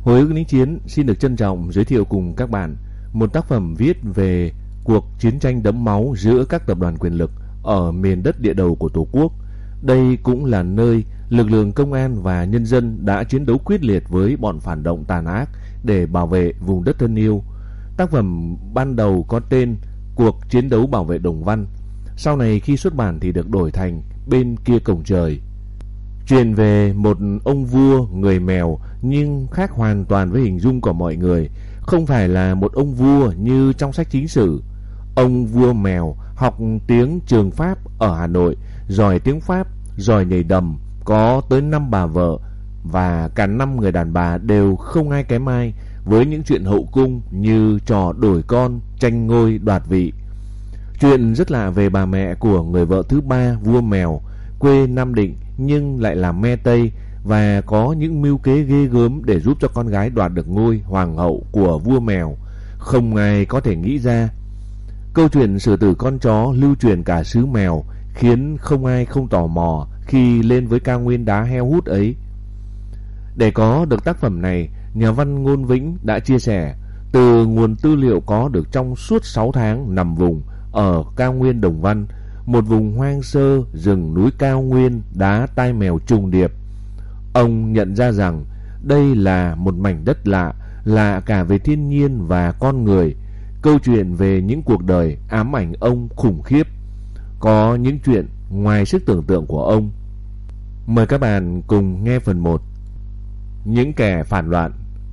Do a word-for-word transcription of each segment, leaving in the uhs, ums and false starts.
Hồi ức lính chiến xin được trân trọng giới thiệu cùng các bạn một tác phẩm viết về cuộc chiến tranh đẫm máu giữa các tập đoàn quyền lực ở miền đất địa đầu của Tổ quốc. Đây cũng là nơi lực lượng công an và nhân dân đã chiến đấu quyết liệt với bọn phản động tàn ác để bảo vệ vùng đất thân yêu. Tác phẩm ban đầu có tên Cuộc chiến đấu bảo vệ Đồng Văn. Sau này khi xuất bản thì được đổi thành Bên kia cổng trời. Chuyện về một ông vua người mèo nhưng khác hoàn toàn với hình dung của mọi người. Không phải là một ông vua như trong sách chính sử. Ông vua mèo học tiếng trường Pháp ở Hà Nội, giỏi tiếng Pháp, giỏi nhảy đầm, có tới năm bà vợ và cả năm người đàn bà đều không ai kém ai với những chuyện hậu cung như trò đổi con, tranh ngôi, đoạt vị. Chuyện rất lạ về bà mẹ của người vợ thứ ba vua mèo, quê Nam Định nhưng lại là me Tây và có những mưu kế ghê gớm để giúp cho con gái đoạt được ngôi hoàng hậu của vua mèo. Không ai có thể nghĩ ra. Câu chuyện sử tử con chó lưu truyền cả xứ mèo khiến không ai không tò mò khi lên với cao nguyên đá heo hút ấy. Để có được tác phẩm này, nhà văn Ngôn Vĩnh đã chia sẻ từ nguồn tư liệu có được trong suốt sáu tháng nằm vùng ở cao nguyên Đồng Văn, một vùng hoang sơ, rừng núi cao nguyên, đá tai mèo trùng điệp. Ông nhận ra rằng đây là một mảnh đất lạ, lạ cả về thiên nhiên và con người. Câu chuyện về những cuộc đời ám ảnh ông khủng khiếp. Có những chuyện ngoài sức tưởng tượng của ông. Mời các bạn cùng nghe phần một. Những kẻ phản loạn.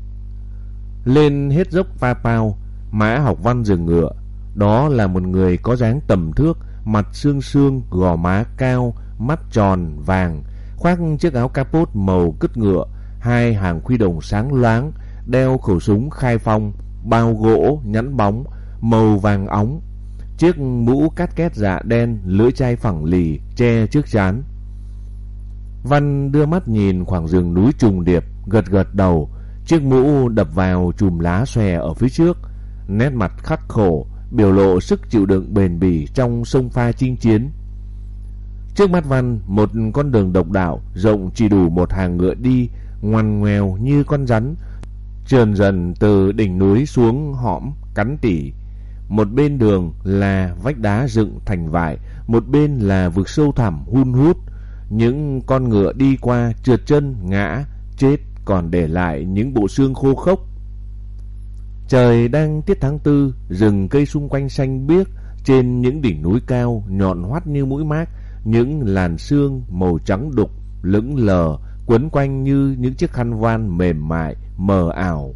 Lên hết dốc Pha Pao, Mã học văn dừng ngựa. Đó là một người có dáng tầm thước, mặt xương xương, gò má cao, mắt tròn vàng, khoác chiếc áo capot màu cứt ngựa, hai hàng khuy đồng sáng loáng, đeo khẩu súng khai phong, bao gỗ nhẵn bóng màu vàng óng, chiếc mũ cát két dạ đen, lưỡi chai phẳng lì che trước trán. Văn đưa mắt nhìn khoảng rừng núi trùng điệp, gật gật đầu. Chiếc mũ đập vào chùm lá xòe ở phía trước, nét mặt khắc khổ, biểu lộ sức chịu đựng bền bỉ trong sông pha chinh chiến. Trước mắt Văn, một con đường độc đạo rộng chỉ đủ một hàng ngựa đi, ngoằn ngoèo như con rắn, trườn dần từ đỉnh núi xuống hõm cắn tỉ. Một bên đường là vách đá dựng thành vải, một bên là vực sâu thẳm hun hút. Những con ngựa đi qua trượt chân ngã chết, còn để lại những bộ xương khô khốc. Trời đang tiết tháng tư, rừng cây xung quanh xanh biếc, trên những đỉnh núi cao nhọn hoắt như mũi mác, những làn sương màu trắng đục lững lờ quấn quanh như những chiếc khăn voan mềm mại mờ ảo.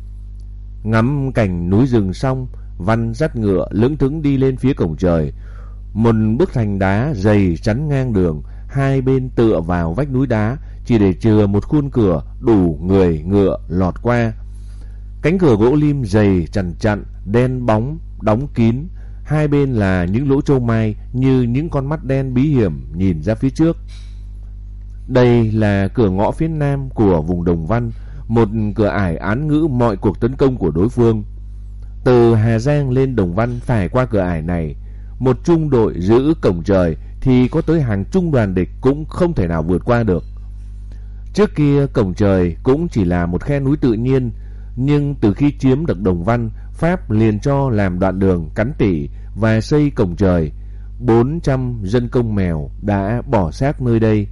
Ngắm cảnh núi rừng xong, Văn dắt ngựa lững thững đi lên phía cổng trời. Một bức thành đá dày chắn ngang đường, hai bên tựa vào vách núi đá, chỉ để chừa một khuôn cửa đủ người ngựa lọt qua. Cánh cửa gỗ lim dày chằn chặn, đen bóng, đóng kín. Hai bên là những lỗ châu mai như những con mắt đen bí hiểm nhìn ra phía trước. Đây là cửa ngõ phía nam của vùng Đồng Văn, một cửa ải án ngữ mọi cuộc tấn công của đối phương. Từ Hà Giang lên Đồng Văn phải qua cửa ải này. Một trung đội giữ cổng trời thì có tới hàng trung đoàn địch cũng không thể nào vượt qua được. Trước kia cổng trời cũng chỉ là một khe núi tự nhiên, nhưng từ khi chiếm được Đồng Văn, Pháp liền cho làm đoạn đường cắn tỉ và xây cổng trời. Bốn trăm dân công mèo đã bỏ xác nơi đây.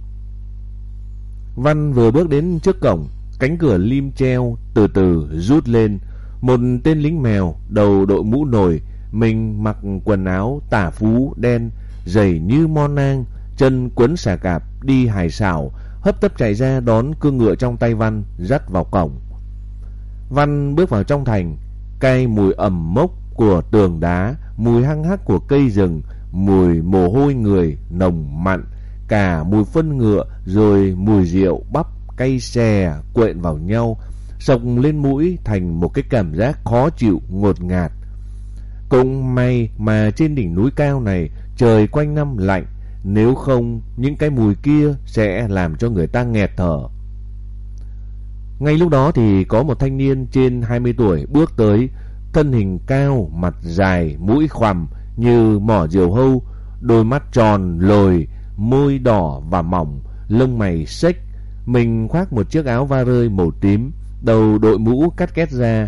Văn vừa bước đến trước cổng, cánh cửa lim treo từ từ rút lên. Một tên lính mèo đầu đội mũ nồi, mình mặc quần áo tả phú đen, giày như mon nang, chân quấn xà cạp, đi hài xảo, hấp tấp chạy ra đón cương ngựa trong tay Văn, dắt vào cổng. Văn bước vào trong thành, cay mùi ẩm mốc của tường đá, mùi hăng hắc của cây rừng, mùi mồ hôi người nồng mặn, cả mùi phân ngựa rồi mùi rượu bắp cay xè quện vào nhau, xộc lên mũi thành một cái cảm giác khó chịu ngột ngạt. Cũng may mà trên đỉnh núi cao này trời quanh năm lạnh, nếu không những cái mùi kia sẽ làm cho người ta nghẹt thở. Ngay lúc đó thì có một thanh niên trên hai mươi tuổi bước tới, thân hình cao, mặt dài, mũi khoằm như mỏ diều hâu, đôi mắt tròn lồi, môi đỏ và mỏng, lông mày xếch. Mình khoác một chiếc áo va rơi màu tím, đầu đội mũ cắt két ra,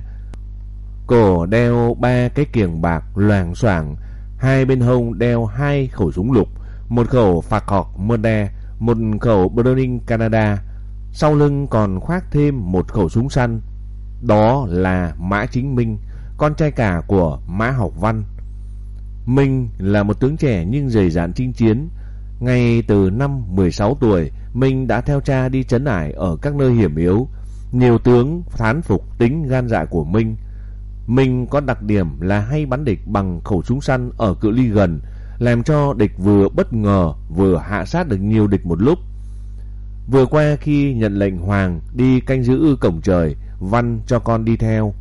cổ đeo ba cái kiềng bạc loàng xoảng, hai bên hông đeo hai khẩu súng lục, một khẩu phạc học Murder, một khẩu Browning Canada, sau lưng còn khoác thêm một khẩu súng săn. Đó là Mã Chính Minh, con trai cả của Mã Học Văn. Minh là một tướng trẻ nhưng dày dạn chinh chiến. Ngay từ năm mười sáu tuổi, Minh đã theo cha đi trấn ải ở các nơi hiểm yếu. Nhiều tướng thán phục tính gan dạ của Minh. Minh có đặc điểm là hay bắn địch bằng khẩu súng săn ở cự ly gần, làm cho địch vừa bất ngờ vừa hạ sát được nhiều địch một lúc. Vừa qua khi nhận lệnh Hoàng đi canh giữ cổng trời, Văn cho con đi theo.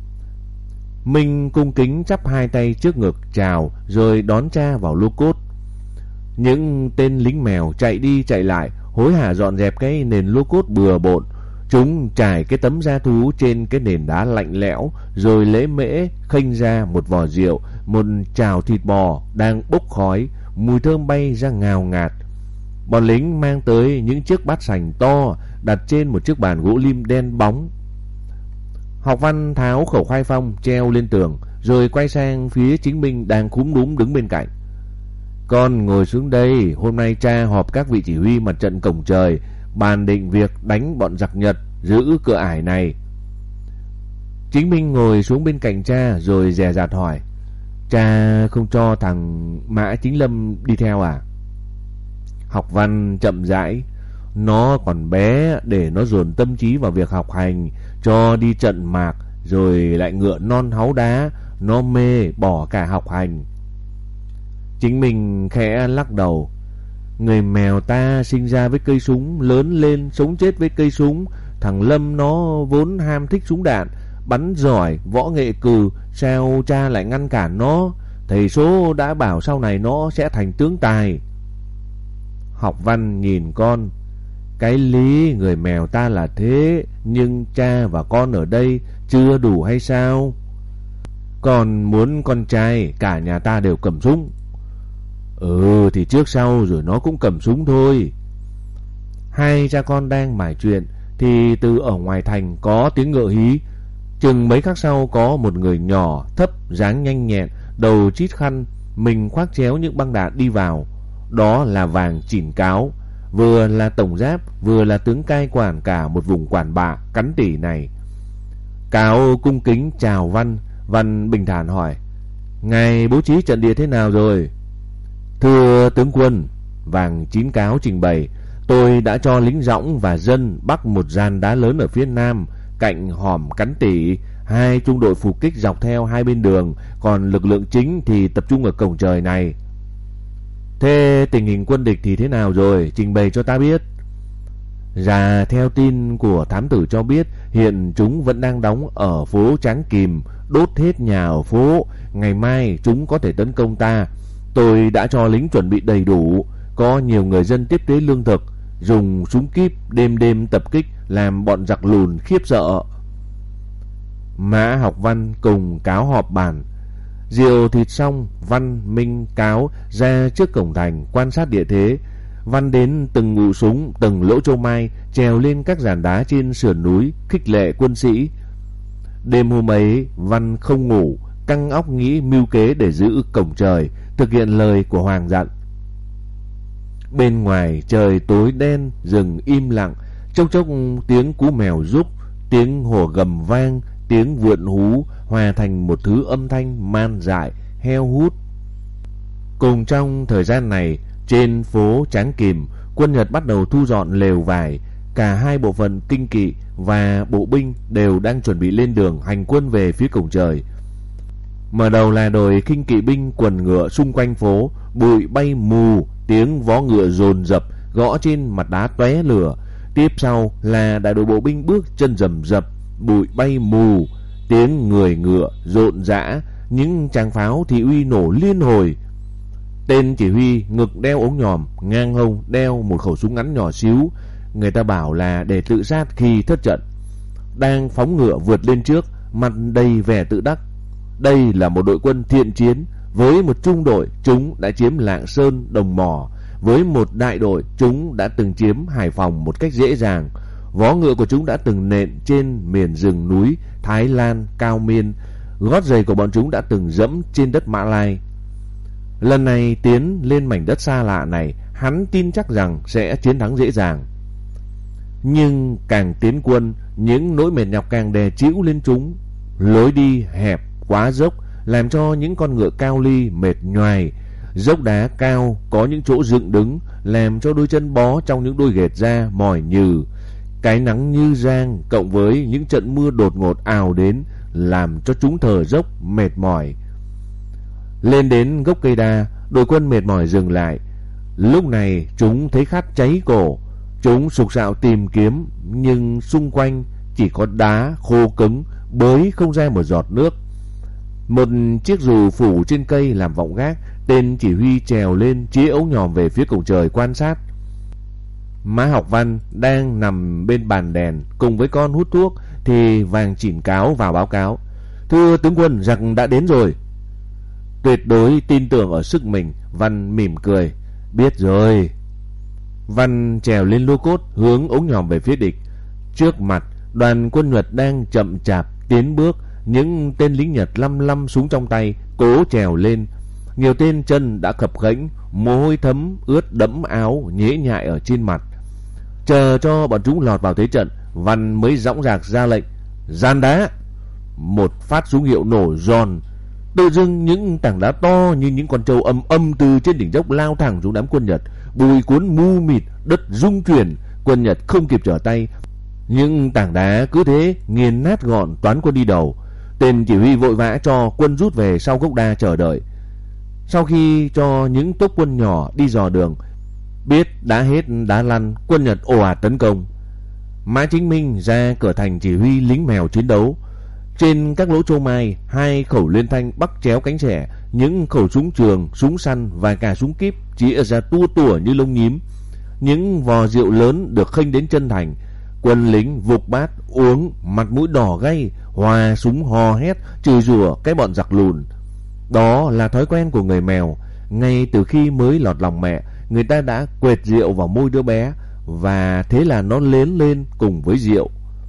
Minh cung kính chắp hai tay trước ngực chào rồi đón cha vào lô cốt. Những tên lính mèo chạy đi chạy lại hối hả dọn dẹp cái nền lô cốt bừa bộn. Chúng trải cái tấm da thú trên cái nền đá lạnh lẽo, rồi lễ mễ khênh ra một vò rượu, một chảo thịt bò đang bốc khói, mùi thơm bay ra ngào ngạt. Bọn lính mang tới những chiếc bát sành to đặt trên một chiếc bàn gỗ lim đen bóng. Học Văn tháo khẩu khoai phong treo lên tường, rồi quay sang phía Chính Minh đang cúm núm đứng bên cạnh. Con ngồi xuống đây, hôm nay cha họp các vị chỉ huy mặt trận cổng trời, bàn định việc đánh bọn giặc Nhật giữ cửa ải này. Chính Minh ngồi xuống bên cạnh cha rồi dè dặt hỏi: Cha không cho thằng Mã Chính Lâm đi theo à? Học Văn chậm rãi: Nó còn bé, để nó dồn tâm trí vào việc học hành, cho đi trận mạc rồi lại ngựa non háu đá, nó mê bỏ cả học hành. Chính Minh khẽ lắc đầu: Người mèo ta sinh ra với cây súng, lớn lên sống chết với cây súng. Thằng Lâm nó vốn ham thích súng đạn, bắn giỏi, võ nghệ cừ, sao cha lại ngăn cản nó? Thầy số đã bảo sau này nó sẽ thành tướng tài. Học Văn nhìn con: Cái lý người mèo ta là thế, nhưng cha và con ở đây chưa đủ hay sao? Còn muốn con trai cả nhà ta đều cầm súng. Ừ thì trước sau rồi nó cũng cầm súng thôi. Hai cha con đang mải chuyện thì từ ở ngoài thành có tiếng ngựa hí. Chừng mấy khắc sau có một người nhỏ, thấp, dáng nhanh nhẹn, đầu chít khăn, mình khoác chéo những băng đạn đi vào. Đó là Vàng Chỉn Cáo, vừa là tổng giáp vừa là tướng cai quản cả một vùng quản bạ cắn tỉ này. Cáo cung kính chào Văn. Văn bình thản hỏi: Ngài bố trí trận địa thế nào rồi? Thưa tướng quân, Vàng Chín Cáo trình bày, tôi đã cho lính dõng và dân bắc một gian đá lớn ở phía nam cạnh hòm cắn tỉ, hai trung đội phục kích dọc theo hai bên đường, còn lực lượng chính thì tập trung ở cổng trời này. Thế tình hình quân địch thì thế nào rồi, trình bày cho ta biết. Dạ, theo tin của thám tử cho biết, hiện chúng vẫn đang đóng ở phố Tráng Kìm, đốt hết nhà ở phố. Ngày mai chúng có thể tấn công ta. Tôi đã cho lính chuẩn bị đầy đủ, có nhiều người dân tiếp tế lương thực, dùng súng kíp đêm đêm tập kích, làm bọn giặc lùn khiếp sợ. Mã Học Văn cùng Cáo họp bàn. Rượu thịt xong, Văn, Minh, Cáo ra trước cổng thành quan sát địa thế. Văn đến từng ngụ súng, từng lỗ châu mai, trèo lên các giàn đá trên sườn núi, khích lệ quân sĩ. Đêm hôm ấy, Văn không ngủ, căng óc nghĩ mưu kế để giữ cổng trời, thực hiện lời của Hoàng dặn. Bên ngoài trời tối đen, rừng im lặng, chốc chốc tiếng cú mèo rúc, tiếng hổ gầm vang, tiếng vượn hú hòa thành một thứ âm thanh man dại, heo hút. Cùng trong thời gian này, trên phố Tráng Kìm, quân Nhật bắt đầu thu dọn lều vải. Cả hai bộ phận kinh kỵ và bộ binh đều đang chuẩn bị lên đường hành quân về phía cổng trời. Mở đầu là đội khinh kỵ binh quần ngựa xung quanh phố, bụi bay mù, tiếng vó ngựa dồn dập gõ trên mặt đá tóe lửa. Tiếp sau là đại đội bộ binh bước chân rầm rập, bụi bay mù, tiếng người ngựa rộn rã, những tràng pháo thị uy nổ liên hồi. Tên chỉ huy ngực đeo ống nhòm, ngang hông đeo một khẩu súng ngắn nhỏ xíu, người ta bảo là để tự sát khi thất trận, đang phóng ngựa vượt lên trước, mặt đầy vẻ tự đắc. Đây là một đội quân thiện chiến. Với một trung đội, chúng đã chiếm Lạng Sơn, Đồng Mỏ. Với một đại đội, chúng đã từng chiếm Hải Phòng một cách dễ dàng. Vó ngựa của chúng đã từng nện trên miền rừng núi Thái Lan cao miên. Gót giày của bọn chúng đã từng dẫm trên đất Mã Lai. Lần này tiến lên mảnh đất xa lạ này, hắn tin chắc rằng sẽ chiến thắng dễ dàng. Nhưng càng tiến quân, những nỗi mệt nhọc càng đè trĩu lên chúng. Lối đi hẹp quá dốc làm cho những con ngựa cao ly mệt nhoài. Dốc đá cao có những chỗ dựng đứng làm cho đôi chân bó trong những đôi ghệt da mỏi nhừ. Cái nắng như giang cộng với những trận mưa đột ngột ào đến làm cho chúng thở dốc mệt mỏi. Lên đến gốc cây đa, đội quân mệt mỏi dừng lại. Lúc này chúng thấy khát cháy cổ. Chúng sục sạo tìm kiếm, nhưng xung quanh chỉ có đá khô cứng, bới không ra một giọt nước. Một chiếc dù phủ trên cây làm vọng gác. Tên chỉ huy trèo lên chĩa ống nhòm về phía cổng trời quan sát. Mã Học Văn đang nằm bên bàn đèn cùng với con hút thuốc thì Vàng Chỉn Cáo vào báo cáo: "Thưa tướng quân, giặc đã đến rồi." Tuyệt đối tin tưởng ở sức mình, Văn mỉm cười: "Biết rồi." Văn trèo lên lô cốt hướng ống nhòm về phía địch. Trước mặt, đoàn quân Nhật đang chậm chạp tiến bước. Những tên lính Nhật lăm lăm súng trong tay cố trèo lên. Nhiều tên chân đã khập khễnh, mồ hôi thấm ướt đẫm áo, nhễ nhại ở trên mặt. Chờ cho bọn chúng lọt vào thế trận, Văn mới dõng dạc ra lệnh: "Gian đá!" Một phát súng hiệu nổ giòn. Tự dưng những tảng đá to như những con trâu âm âm từ trên đỉnh dốc lao thẳng xuống đám quân Nhật. Bụi cuốn mu mịt, đất rung chuyển. Quân Nhật không kịp trở tay. Những tảng đá cứ thế nghiền nát gọn toán quân đi đầu. Tên chỉ huy vội vã cho quân rút về sau gốc đa chờ đợi. Sau khi cho những tốp quân nhỏ đi dò đường, biết đã hết đá lăn, quân Nhật ồ ạt tấn công. Mã Chính Minh ra cửa thành chỉ huy lính mèo chiến đấu. Trên các lỗ châu mai, hai khẩu liên thanh bắc chéo cánh trẻ, những khẩu súng trường, súng săn và cả súng kíp chĩa ra tua tủa như lông nhím. Những vò rượu lớn được khênh đến chân thành. Quân lính vục bát uống, mặt mũi đỏ gay, hòa súng hò hét chửi rủa cái bọn giặc lùn. Đó là thói quen của người mèo. Ngay từ khi mới lọt lòng mẹ, người ta đã quệt rượu vào môi đứa bé, và thế là nó lớn lên cùng với rượu.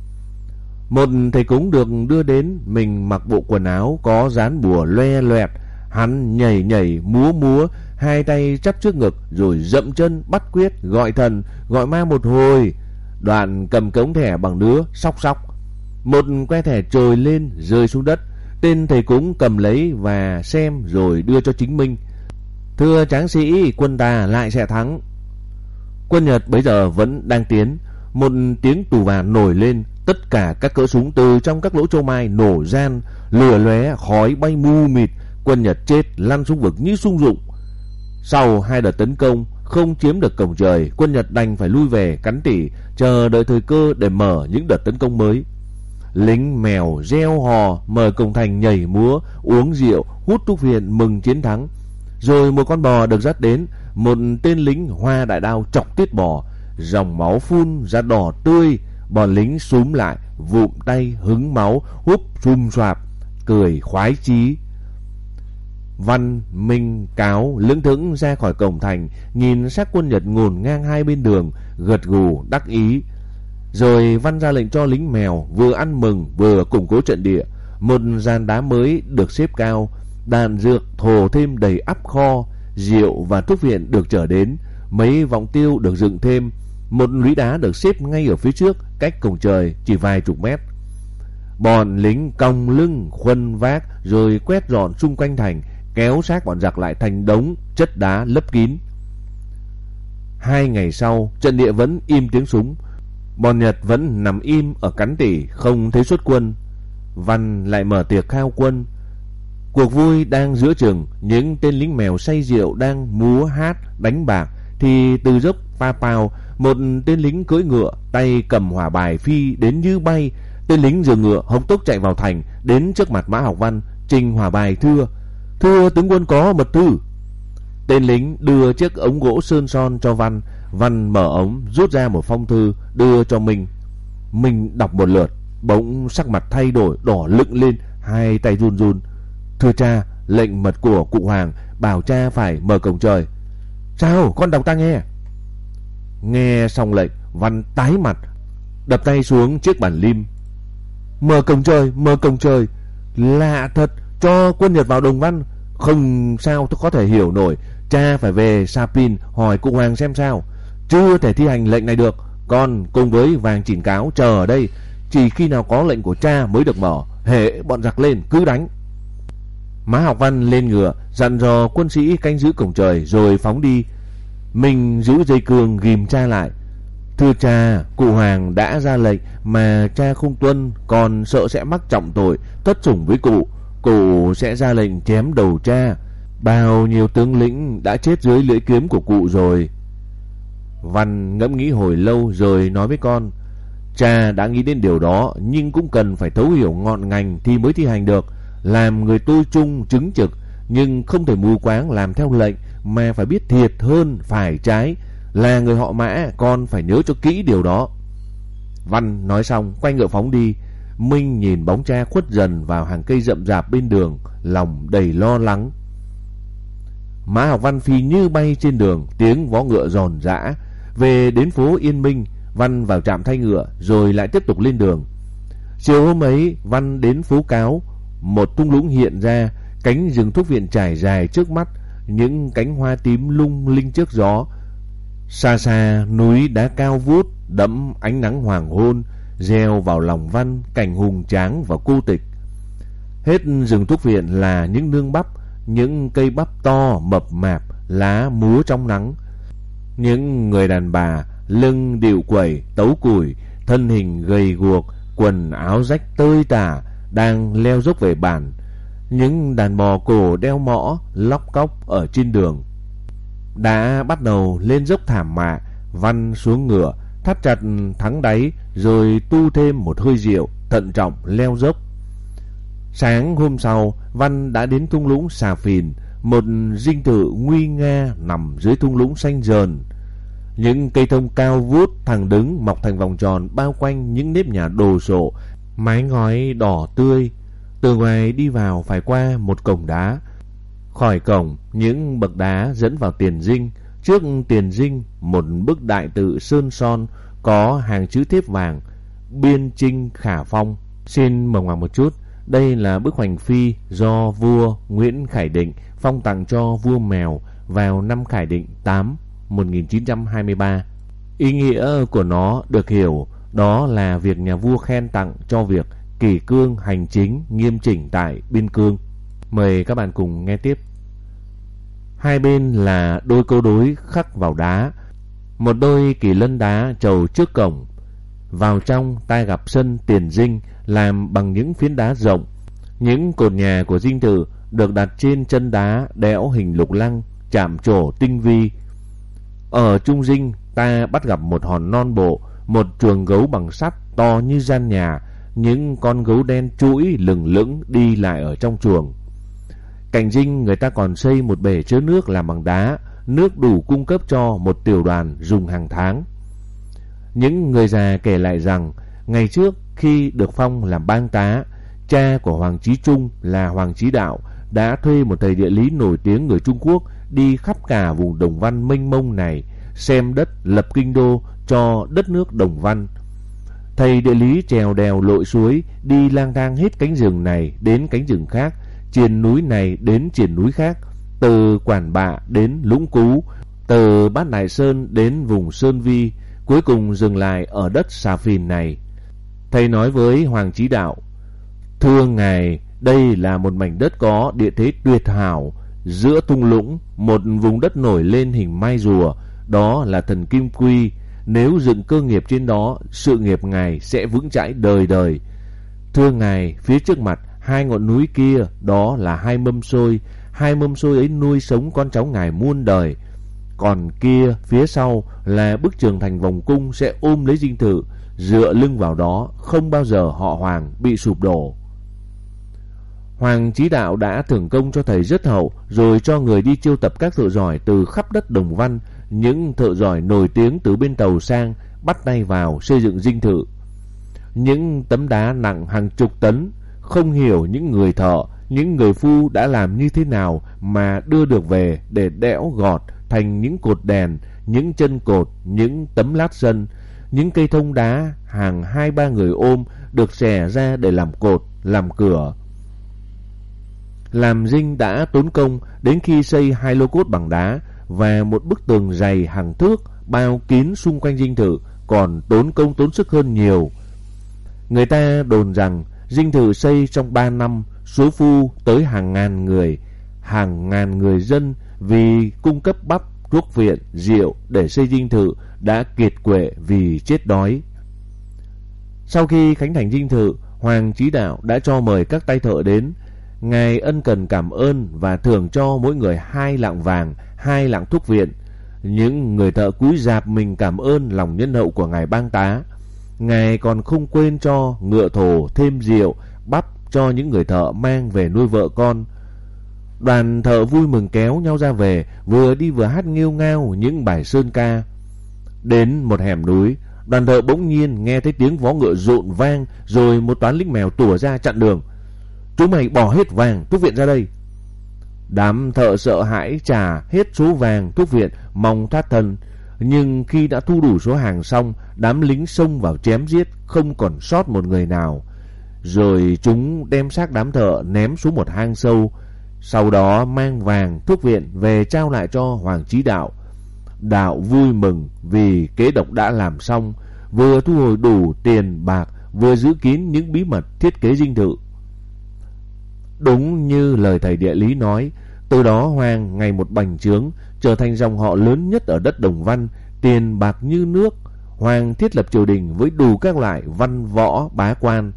Một thầy cúng được đưa đến, mình mặc bộ quần áo có dán bùa loe loẹt. Hắn nhảy nhảy múa múa, hai tay chắp trước ngực rồi dậm chân bắt quyết gọi thần gọi ma một hồi. Đoạn cầm cống thẻ bằng nứa sóc sóc. Một que thẻ trồi lên rơi xuống đất. Tên thầy cúng cầm lấy và xem rồi đưa cho Chính Minh: "Thưa tráng sĩ, quân ta lại sẽ thắng." Quân Nhật bấy giờ vẫn đang tiến. Một tiếng tù và nổi lên. Tất cả các cỡ súng từ trong các lỗ châu mai nổ gian, lửa lóe, khói bay mù mịt. Quân Nhật chết lăn xuống vực như sung dụng. Sau hai đợt tấn công không chiếm được cổng trời, quân Nhật đành phải lui về cắn tỉ, chờ đợi thời cơ để mở những đợt tấn công mới. Lính mèo reo hò, mở cổng thành nhảy múa, uống rượu, hút thuốc phiện mừng chiến thắng. Rồi một con bò được dắt đến, một tên lính hoa đại đao chọc tiết bò, dòng máu phun ra đỏ tươi. Bọn lính xúm lại, vụm tay hứng máu, húp xùm xoạp, cười khoái chí. Văn, Minh, Cáo lững thững ra khỏi cổng thành, nhìn xác quân Nhật ngổn ngang hai bên đường, gật gù đắc ý. Rồi Văn ra lệnh cho lính mèo vừa ăn mừng vừa củng cố trận địa. Một gian đá mới được xếp cao, đạn dược thồ thêm đầy ắp kho, rượu và thuốc viện được chở đến, mấy vọng tiêu được dựng thêm. Một lũy đá được xếp ngay ở phía trước, cách cổng trời chỉ vài chục mét. Bọn lính còng lưng khuân vác rồi quét dọn xung quanh thành, kéo xác bọn giặc lại thành đống chất đá lấp kín. Hai ngày sau, trận địa vẫn im tiếng súng. Bọn Nhật vẫn nằm im ở cắn tỉ, không thấy xuất quân. Văn lại mở tiệc khao quân. Cuộc vui đang giữa chừng, những tên lính mèo say rượu đang múa hát đánh bạc, thì từ dốc Pa Pao, một tên lính cưỡi ngựa, tay cầm hỏa bài phi đến như bay. Tên lính dừng ngựa hộc tốc chạy vào thành, đến trước mặt Mã Học Văn, trình hỏa bài thưa: "Thưa tướng quân, có mật thư." Tên lính đưa chiếc ống gỗ sơn son cho Văn. Văn mở ống, rút ra một phong thư đưa cho Minh. Minh đọc một lượt, bỗng sắc mặt thay đổi, đỏ lựng lên, hai tay run run. "Thưa cha, lệnh mật của cụ Hoàng bảo cha phải mở cổng trời." "Sao? Con đọc ta nghe." Nghe xong lệnh, Văn tái mặt. đập tay xuống chiếc bàn lim. Mở cổng trời, mở cổng trời. Lạ thật, cho quân Nhật vào Đồng Văn. Không sao tôi có thể hiểu nổi. Cha phải về Sapin hỏi cụ Hoàng xem sao. Chưa thể thi hành lệnh này được. Con cùng với Vàng Chỉn Cáo chờ ở đây. Chỉ khi nào có lệnh của cha mới được mở. Hễ bọn giặc lên cứ đánh. Mã Học Văn lên ngựa dặn dò quân sĩ canh giữ cổng trời rồi phóng đi. Mình giữ dây cương ghìm cha lại. Thưa cha, cụ Hoàng đã ra lệnh mà cha không tuân, còn sợ sẽ mắc trọng tội thất sủng với cụ. Cụ sẽ ra lệnh chém đầu cha. Bao nhiêu tướng lĩnh đã chết dưới lưỡi kiếm của cụ rồi. Văn ngẫm nghĩ hồi lâu rồi nói với con. Cha đã nghĩ đến điều đó, nhưng cũng cần phải thấu hiểu ngọn ngành thì mới thi hành được. Làm người tôi trung chứng trực, nhưng không thể mù quáng làm theo lệnh, mà phải biết thiệt hơn phải trái. Là người họ Mã, con phải nhớ cho kỹ điều đó. Văn nói xong quay ngựa phóng đi. Minh nhìn bóng cha khuất dần vào hàng cây rậm rạp bên đường, lòng đầy lo lắng. Mã Học Văn phi như bay trên đường, tiếng vó ngựa giòn giã. Về đến phố Yên Minh, Văn vào trạm thay ngựa rồi lại tiếp tục lên đường. Chiều hôm ấy, Văn đến phố Cáo. Một thung lũng hiện ra, cánh rừng thuốc viện trải dài trước mắt, những cánh hoa tím lung linh trước gió. Xa xa núi đá cao vút đẫm ánh nắng hoàng hôn gieo vào lòng Văn cảnh hùng tráng và cô tịch. Hết rừng thuốc viện là những nương bắp, những cây bắp to mập mạp, lá múa trong nắng. Những người đàn bà lưng điệu quẩy tấu củi, thân hình gầy guộc, quần áo rách tơi tả đang leo dốc về bản. Những đàn bò cổ đeo mõ lóc cóc ở trên đường. Đã bắt đầu lên dốc thảm mạ. Văn xuống ngựa, thắt chặt thắng đáy rồi tu thêm một hơi rượu, thận trọng leo dốc. Sáng hôm sau, Văn đã đến thung lũng Xà Phìn, một dinh thự nguy nga nằm dưới thung lũng xanh rờn. Những cây thông cao vút thẳng đứng mọc thành vòng tròn bao quanh những nếp nhà đồ sộ, mái ngói đỏ tươi. Từ ngoài đi vào phải qua một cổng đá. Khỏi cổng, những bậc đá dẫn vào tiền dinh. Trước tiền dinh, một bức đại tự sơn son có hàng chữ thép vàng: Biên Trinh Khả Phong. Xin mở ngoặc một chút. Đây là bức hoành phi do vua Nguyễn Khải Định phong tặng cho vua Mèo vào năm Khải Định tám một nghìn chín trăm hai mươi ba. Ý nghĩa của nó được hiểu đó là việc nhà vua khen tặng cho việc kỷ cương hành chính nghiêm chỉnh tại biên cương. Mời các bạn cùng nghe tiếp. Hai bên là đôi câu đối khắc vào đá. Một đôi kỳ lân đá trầu trước cổng. Vào trong ta gặp sân tiền dinh làm bằng những phiến đá rộng. Những cột nhà của dinh thự được đặt trên chân đá đẽo hình lục lăng, chạm trổ tinh vi. Ở trung dinh ta bắt gặp một hòn non bộ, một chuồng gấu bằng sắt to như gian nhà. Những con gấu đen chuỗi lừng lững đi lại ở trong chuồng. Cạnh dinh người ta còn xây một bể chứa nước làm bằng đá, nước đủ cung cấp cho một tiểu đoàn dùng hàng tháng. Những người già kể lại rằng ngày trước khi được phong làm bang tá, cha của Hoàng Chí Trung là Hoàng Chí Đạo đã thuê một thầy địa lý nổi tiếng người Trung Quốc đi khắp cả vùng Đồng Văn mênh mông này, xem đất lập kinh đô cho đất nước Đồng Văn. Thầy địa lý trèo đèo lội suối, đi lang thang hết cánh rừng này đến cánh rừng khác, triền núi này đến triền núi khác, từ Quản Bạ đến Lũng Cú, từ Bát Nại Sơn đến vùng Sơn Vi, cuối cùng dừng lại ở đất Xà Phìn này. Thầy nói với Hoàng Chí Đạo: Thưa ngài, đây là một mảnh đất có địa thế tuyệt hảo, giữa thung lũng, một vùng đất nổi lên hình mai rùa, đó là thần Kim Quy. Nếu dựng cơ nghiệp trên đó, sự nghiệp ngài sẽ vững chãi đời đời. Thưa ngài, phía trước mặt hai ngọn núi kia đó là hai mâm xôi, hai mâm xôi ấy nuôi sống con cháu ngài muôn đời. Còn kia phía sau là bức tường thành vòng cung sẽ ôm lấy dinh thự, dựa lưng vào đó không bao giờ họ Hoàng bị sụp đổ. Hoàng Chí Đạo đã thưởng công cho thầy rất hậu, rồi cho người đi chiêu tập các thợ giỏi từ khắp đất Đồng Văn. Những thợ giỏi nổi tiếng từ bên Tàu sang bắt tay vào xây dựng dinh thự. Những tấm đá nặng hàng chục tấn, không hiểu những người thợ, những người phu đã làm như thế nào mà đưa được về để đẽo gọt thành những cột đèn, những chân cột, những tấm lát sân. những cây thông đá hàng hai ba người ôm được xẻ ra để làm cột, làm cửa. Làm dinh đã tốn công, đến khi xây hai lô cốt bằng đá và một bức tường dày hàng thước bao kín xung quanh dinh thự còn tốn công tốn sức hơn nhiều. Người ta đồn rằng dinh thự xây trong ba năm, số phu tới hàng ngàn người, hàng ngàn người dân vì cung cấp bắp, thuốc viện, rượu để xây dinh thự đã kiệt quệ vì chết đói. Sau khi khánh thành dinh thự, Hoàng Chí Đạo đã cho mời các tay thợ đến. Ngài ân cần cảm ơn và thưởng cho mỗi người hai lạng vàng, hai lạng thuốc viện. Những người thợ cúi rạp mình cảm ơn lòng nhân hậu của ngài bang tá. Ngài còn không quên cho ngựa thổ thêm rượu, bắp cho những người thợ mang về nuôi vợ con. Đoàn thợ vui mừng kéo nhau ra về, vừa đi vừa hát nghêu ngao những bài sơn ca. Đến một hẻm núi, đoàn thợ bỗng nhiên nghe thấy tiếng vó ngựa rộn vang, rồi một toán lính mèo tủa ra chặn đường. Chúng mày bỏ hết vàng, thuốc viện ra đây. Đám thợ sợ hãi trả hết số vàng, thuốc viện, mong thoát thân. Nhưng khi đã thu đủ số hàng xong, đám lính xông vào chém giết, không còn sót một người nào. Rồi chúng đem xác đám thợ ném xuống một hang sâu. Sau đó mang vàng, thuốc viện về trao lại cho Hoàng Chí Đạo. Đạo vui mừng vì kế độc đã làm xong, vừa thu hồi đủ tiền bạc, vừa giữ kín những bí mật thiết kế dinh thự. Đúng như lời thầy địa lý nói, từ đó Hoàng ngày một bành trướng, trở thành dòng họ lớn nhất ở đất Đồng Văn, tiền bạc như nước. Hoàng thiết lập triều đình với đủ các loại văn võ bá quan.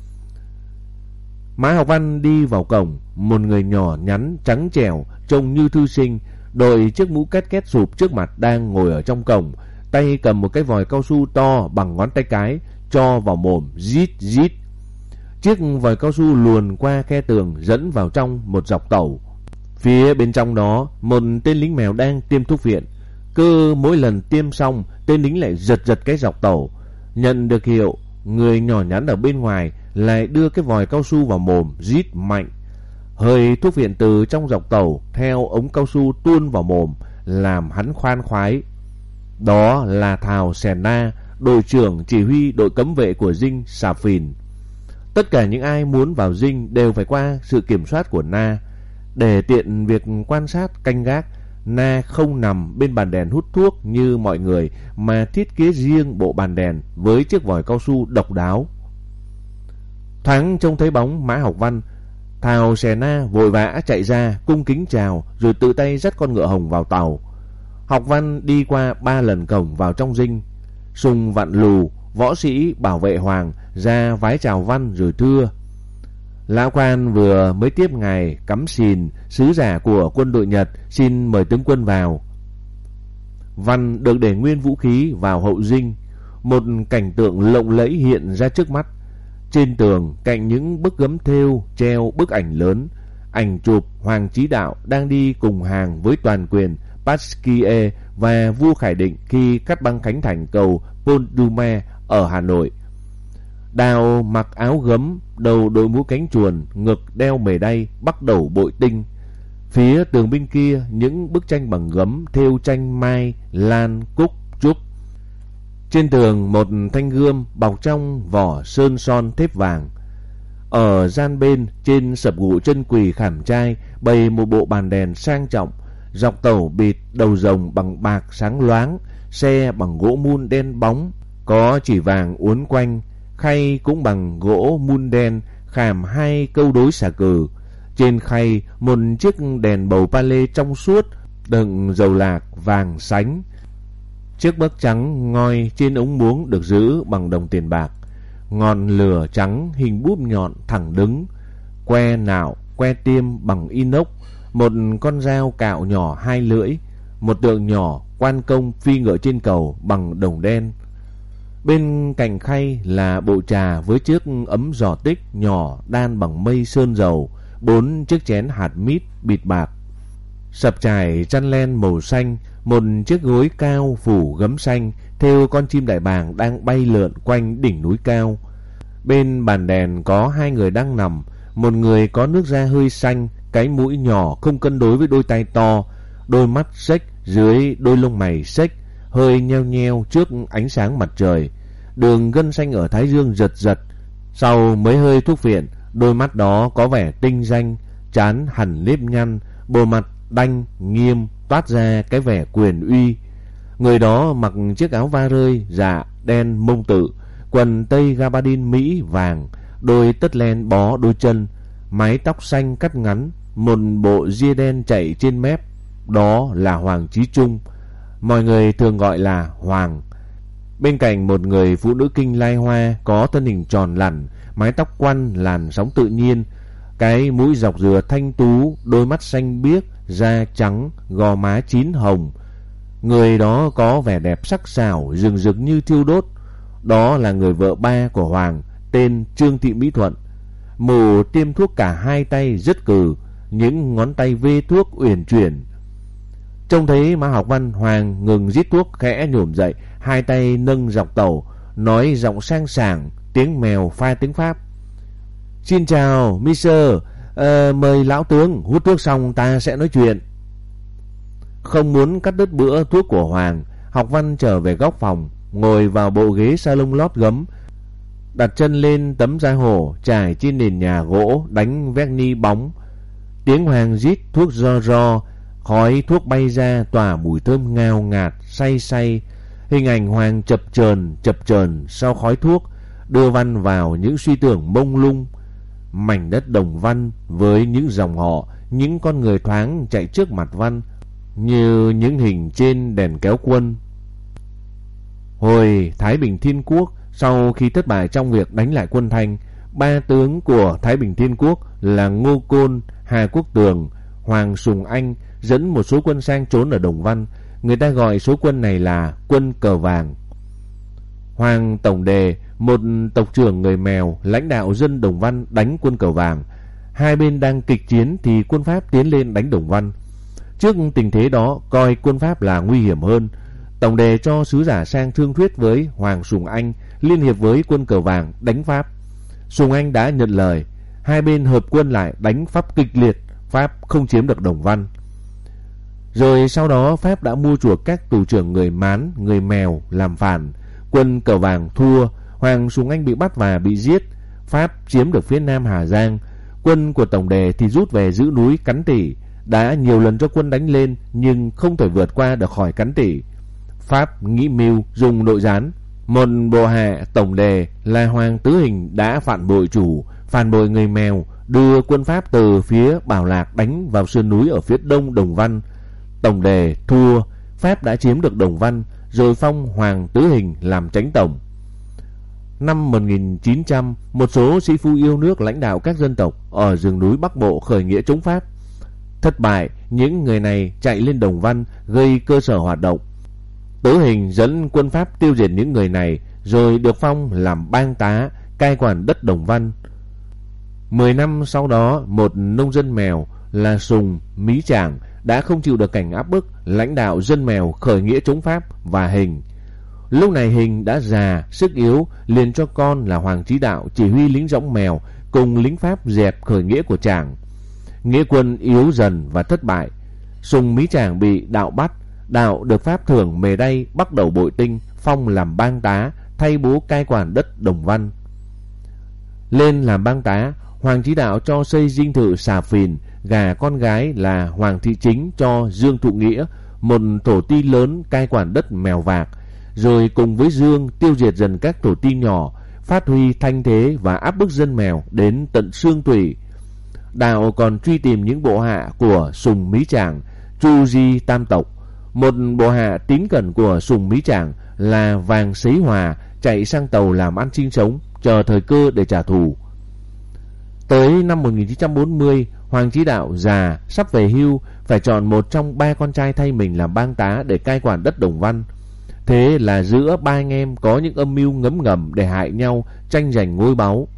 Mã Học Văn đi vào cổng, một người nhỏ nhắn trắng trẻo trông như thư sinh, đội chiếc mũ két két sụp trước mặt đang ngồi ở trong cổng, tay cầm một cái vòi cao su to bằng ngón tay cái, cho vào mồm rít rít. Chiếc vòi cao su luồn qua khe tường dẫn vào trong một dọc tẩu. Phía bên trong đó, một tên lính mèo đang tiêm thuốc viện. Cứ mỗi lần tiêm xong, tên lính lại giật giật cái dọc tẩu. Nhận được hiệu, người nhỏ nhắn ở bên ngoài lại đưa cái vòi cao su vào mồm rít mạnh. Hơi thuốc viện từ trong dọc tẩu theo ống cao su tuôn vào mồm, làm hắn khoan khoái. Đó là Thào Sèn Na, đội trưởng chỉ huy đội cấm vệ của dinh Xà Phìn. Tất cả những ai muốn vào dinh đều phải qua sự kiểm soát của Na. Để tiện việc quan sát canh gác, Na không nằm bên bàn đèn hút thuốc như mọi người, mà thiết kế riêng bộ bàn đèn với chiếc vòi cao su độc đáo. Thoáng trông thấy bóng Mã Học Văn, Thào Sè Na vội vã chạy ra cung kính chào, rồi tự tay dắt con ngựa hồng vào tàu. Học Văn đi qua ba lần cổng vào trong dinh. Sùng Vạn Lù, võ sĩ bảo vệ Hoàng, ra vái chào Văn rồi thưa: Lão quan vừa mới tiếp ngài Cắm Sìn, sứ giả của quân đội Nhật, xin mời tướng quân vào. Văn được để nguyên vũ khí vào hậu dinh. Một cảnh tượng lộng lẫy hiện ra trước mắt. Trên tường, cạnh những bức gấm thêu treo bức ảnh lớn, ảnh chụp Hoàng Chí Đạo đang đi cùng hàng với toàn quyền Pasquier và vua Khải Định khi cắt băng khánh thành cầu Pont du Mai ở Hà Nội. Đào mặc áo gấm, đầu đội mũ cánh chuồn, ngực đeo mề đay, bắt đầu bội tinh. Phía tường bên kia, những bức tranh bằng gấm thêu tranh mai, lan, cúc, trúc. Trên tường một thanh gươm bọc trong vỏ sơn son thép vàng. Ở gian bên, trên sập gụ chân quỳ khảm trai, bày một bộ bàn đèn sang trọng. Dọc tàu bịt đầu rồng bằng bạc sáng loáng, xe bằng gỗ mun đen bóng, có chỉ vàng uốn quanh. Khay cũng bằng gỗ mun đen, khảm hai câu đối xà cừ. Trên khay một chiếc đèn bầu pale trong suốt, đựng dầu lạc vàng sánh. Chiếc bấc trắng ngoi trên ống muống được giữ bằng đồng tiền bạc. Ngọn lửa trắng hình búp nhọn thẳng đứng. Que nạo, que tiêm bằng inox. Một con dao cạo nhỏ hai lưỡi. Một tượng nhỏ quan công phi ngựa trên cầu bằng đồng đen. Bên cạnh khay là bộ trà với chiếc ấm giò tích nhỏ đan bằng mây sơn dầu. Bốn chiếc chén hạt mít bịt bạc. Sập trải chăn len màu xanh. Một chiếc gối cao phủ gấm xanh, thêu con chim đại bàng đang bay lượn quanh đỉnh núi cao. Bên bàn đèn có hai người đang nằm. Một người có nước da hơi xanh, cái mũi nhỏ không cân đối với đôi tay to, đôi mắt xếch dưới đôi lông mày xếch, hơi nheo nheo trước ánh sáng mặt trời. Đường gân xanh ở thái dương giật giật. Sau mấy hơi thuốc phiện, đôi mắt đó có vẻ tinh danh, trán hằn nếp nhăn, bộ mặt đanh nghiêm, toát ra cái vẻ quyền uy. Người đó mặc chiếc áo va rơi dạ đen mông tự, quần tây gabardine Mỹ vàng, đôi tất len bó đôi chân, mái tóc xanh cắt ngắn, một bộ ria đen chạy trên mép. Đó là Hoàng Chí Trung, mọi người thường gọi là Hoàng. Bên cạnh một người phụ nữ kinh lai hoa, có thân hình tròn lẳn, mái tóc quăn làn sóng tự nhiên, cái mũi dọc dừa thanh tú, đôi mắt xanh biếc, da trắng, gò má chín hồng. Người đó có vẻ đẹp sắc sảo, rừng rực như thiêu đốt. Đó là người vợ ba của Hoàng, tên Trương Thị Mỹ Thuận. Mụ tiêm thuốc cả hai tay rất cừ, những ngón tay vê thuốc uyển chuyển. Trông thấy Mã Học Văn, Hoàng ngừng rít thuốc, khẽ nhổm dậy, hai tay nâng dọc tàu, nói giọng sang sảng, tiếng mèo pha tiếng Pháp. Xin chào, Mister, à, mời lão tướng, hút thuốc xong ta sẽ nói chuyện. Không muốn cắt đứt bữa thuốc của Hoàng, Học Văn trở về góc phòng, ngồi vào bộ ghế salon lót gấm, đặt chân lên tấm da hổ trải trên nền nhà gỗ đánh verni bóng. Tiếng Hoàng rít thuốc ro ro, khói thuốc bay ra tỏa mùi thơm ngào ngạt say say. Hình ảnh Hoàng chập chờn chập chờn sau khói thuốc, đưa Văn vào những suy tưởng mông lung. Mảnh đất Đồng Văn với những dòng họ, những con người thoáng chạy trước mặt Văn như những hình trên đèn kéo quân. Hồi Thái Bình Thiên Quốc, sau khi thất bại trong việc đánh lại quân Thanh, ba tướng của Thái Bình Thiên Quốc là Ngô Côn, Hà Quốc Tường, Hoàng Sùng Anh dẫn một số quân sang trốn ở Đồng Văn. Người ta gọi số quân này là quân cờ vàng. Hoàng Tổng Đề, một tộc trưởng người Mèo, lãnh đạo dân Đồng Văn đánh quân cờ vàng. Hai bên đang kịch chiến thì quân Pháp tiến lên đánh Đồng Văn. Trước tình thế đó, coi quân Pháp là nguy hiểm hơn, Tổng Đề cho sứ giả sang thương thuyết với Hoàng Sùng Anh liên hiệp với quân cờ vàng đánh Pháp. Sùng Anh đã nhận lời, hai bên hợp quân lại đánh Pháp kịch liệt. Pháp không chiếm được Đồng Văn. Rồi sau đó Pháp đã mua chuộc các tù trưởng người Mán, người Mèo làm phản. Quân cờ vàng thua, Hoàng Sùng Anh bị bắt và bị giết. Pháp chiếm được phía Nam Hà Giang. Quân của Tổng Đề thì rút về giữ núi Cắn Tỉ. Đã nhiều lần cho quân đánh lên nhưng không thể vượt qua được khỏi Cắn Tỉ. Pháp nghĩ mưu dùng nội gián. Một bộ hạ Tổng Đề là Hoàng Tứ Hình đã phản bội chủ, phản bội người Mèo, đưa quân Pháp từ phía Bảo Lạc đánh vào sườn núi ở phía đông Đồng Văn. Tổng Đề thua, Pháp đã chiếm được Đồng Văn, rồi phong Hoàng Tứ Hình làm chánh tổng. Năm một nghìn chín trăm, một số sĩ phu yêu nước lãnh đạo các dân tộc ở rừng núi Bắc Bộ khởi nghĩa chống Pháp. Thất bại, những người này chạy lên Đồng Văn gây cơ sở hoạt động. Tứ Hình dẫn quân Pháp tiêu diệt những người này, rồi được phong làm bang tá, cai quản đất Đồng Văn. Mười năm sau đó, một nông dân Mèo là Sùng Mí Trảng đã không chịu được cảnh áp bức, lãnh đạo dân Mèo khởi nghĩa chống Pháp và Hình. Lúc này Hình đã già, sức yếu, liền cho con là Hoàng Chí Đạo chỉ huy lính dõng Mèo cùng lính Pháp dẹp khởi nghĩa của Trảng. Nghĩa quân yếu dần và thất bại. Sùng Mí Trảng bị Đạo bắt. Đạo được Pháp thưởng mề đay Bắc Đầu Bội Tinh, phong làm bang tá, thay bố cai quản đất Đồng Văn. Lên làm bang tá, Hoàng Chí Đạo cho xây dinh thự Xà Phìn, gả con gái là Hoàng Thị Chính cho Dương Thụ Nghĩa, một thổ ti lớn cai quản đất Mèo Vạc, rồi cùng với Dương tiêu diệt dần các thổ ti nhỏ, phát huy thanh thế và áp bức dân Mèo đến tận xương tủy. Đạo còn truy tìm những bộ hạ của Sùng Mí Trảng, Chu Di Tam Tộc. Một bộ hạ tín cẩn của Sùng Mí Trảng là Vàng Sấy Hòa chạy sang tàu làm ăn sinh sống, chờ thời cơ để trả thù. Tới năm một nghìn chín trăm bốn mươi, Hoàng Chí Đạo già sắp về hưu, phải chọn một trong ba con trai thay mình làm bang tá để cai quản đất Đồng Văn. Thế là giữa ba anh em có những âm mưu ngấm ngầm để hại nhau, tranh giành ngôi báu.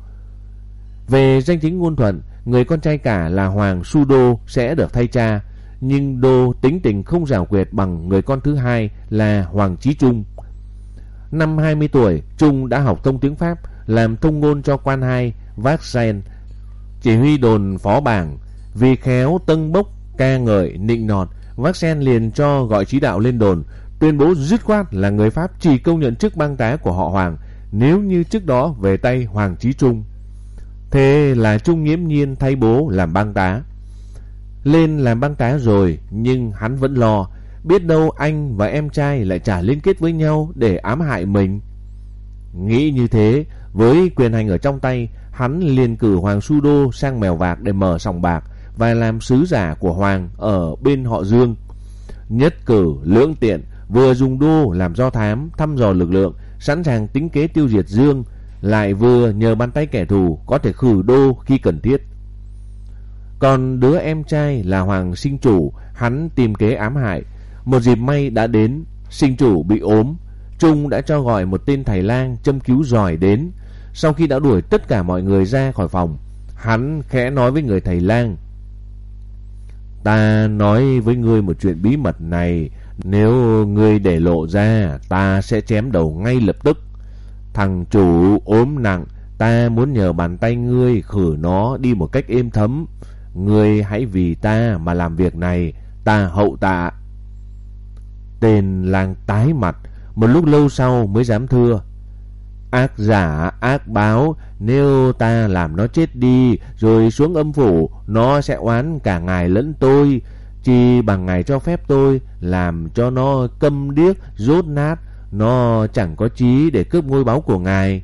Về danh chính ngôn thuận, người con trai cả là Hoàng Su Đô sẽ được thay cha, nhưng Đô tính tình không giảo quyệt bằng người con thứ hai là Hoàng Chí Trung. Năm hai mươi tuổi, Trung đã học thông tiếng Pháp, làm thông ngôn cho quan hai Vác-sen, chỉ huy đồn phó bảng. Vì khéo tâng bốc ca ngợi nịnh nọt, Vác-sen liền cho gọi Chí Đạo lên đồn, tuyên bố dứt khoát là người Pháp chỉ công nhận chức bang tá của họ Hoàng nếu như chức đó về tay Hoàng Chí Trung. Thế là Trung nghiễm nhiên thay bố làm bang tá. Lên làm bang tá rồi, nhưng hắn vẫn lo, biết đâu anh và em trai lại chả liên kết với nhau để ám hại mình. Nghĩ như thế, với quyền hành ở trong tay, hắn liền cử Hoàng Su Đô sang Mèo Vạc để mở sòng bạc và làm sứ giả của Hoàng ở bên họ Dương. Nhất cử lưỡng tiện, vừa dùng đô làm do thám, thăm dò lực lượng, sẵn sàng tính kế tiêu diệt Dương, lại vừa nhờ bàn tay kẻ thù có thể khử đô khi cần thiết. Còn đứa em trai là Hoàng Sinh Chủ, hắn tìm kế ám hại. Một dịp may đã đến, Sinh Chủ bị ốm. Trung đã cho gọi một tên thầy lang châm cứu giỏi đến. Sau khi đã đuổi tất cả mọi người ra khỏi phòng, hắn khẽ nói với người thầy lang: Ta nói với ngươi một chuyện bí mật này, nếu ngươi để lộ ra, ta sẽ chém đầu ngay lập tức. Thằng chủ ốm nặng, ta muốn nhờ bàn tay ngươi khử nó đi một cách êm thấm. Ngươi hãy vì ta mà làm việc này, ta hậu tạ. Tên lang tái mặt, một lúc lâu sau mới dám thưa: Ác giả ác báo, nếu ta làm nó chết đi rồi xuống âm phủ, nó sẽ oán cả ngài lẫn tôi. Chỉ bằng ngài cho phép tôi làm cho nó câm điếc rốt nát, nó chẳng có chí để cướp ngôi báu của ngài.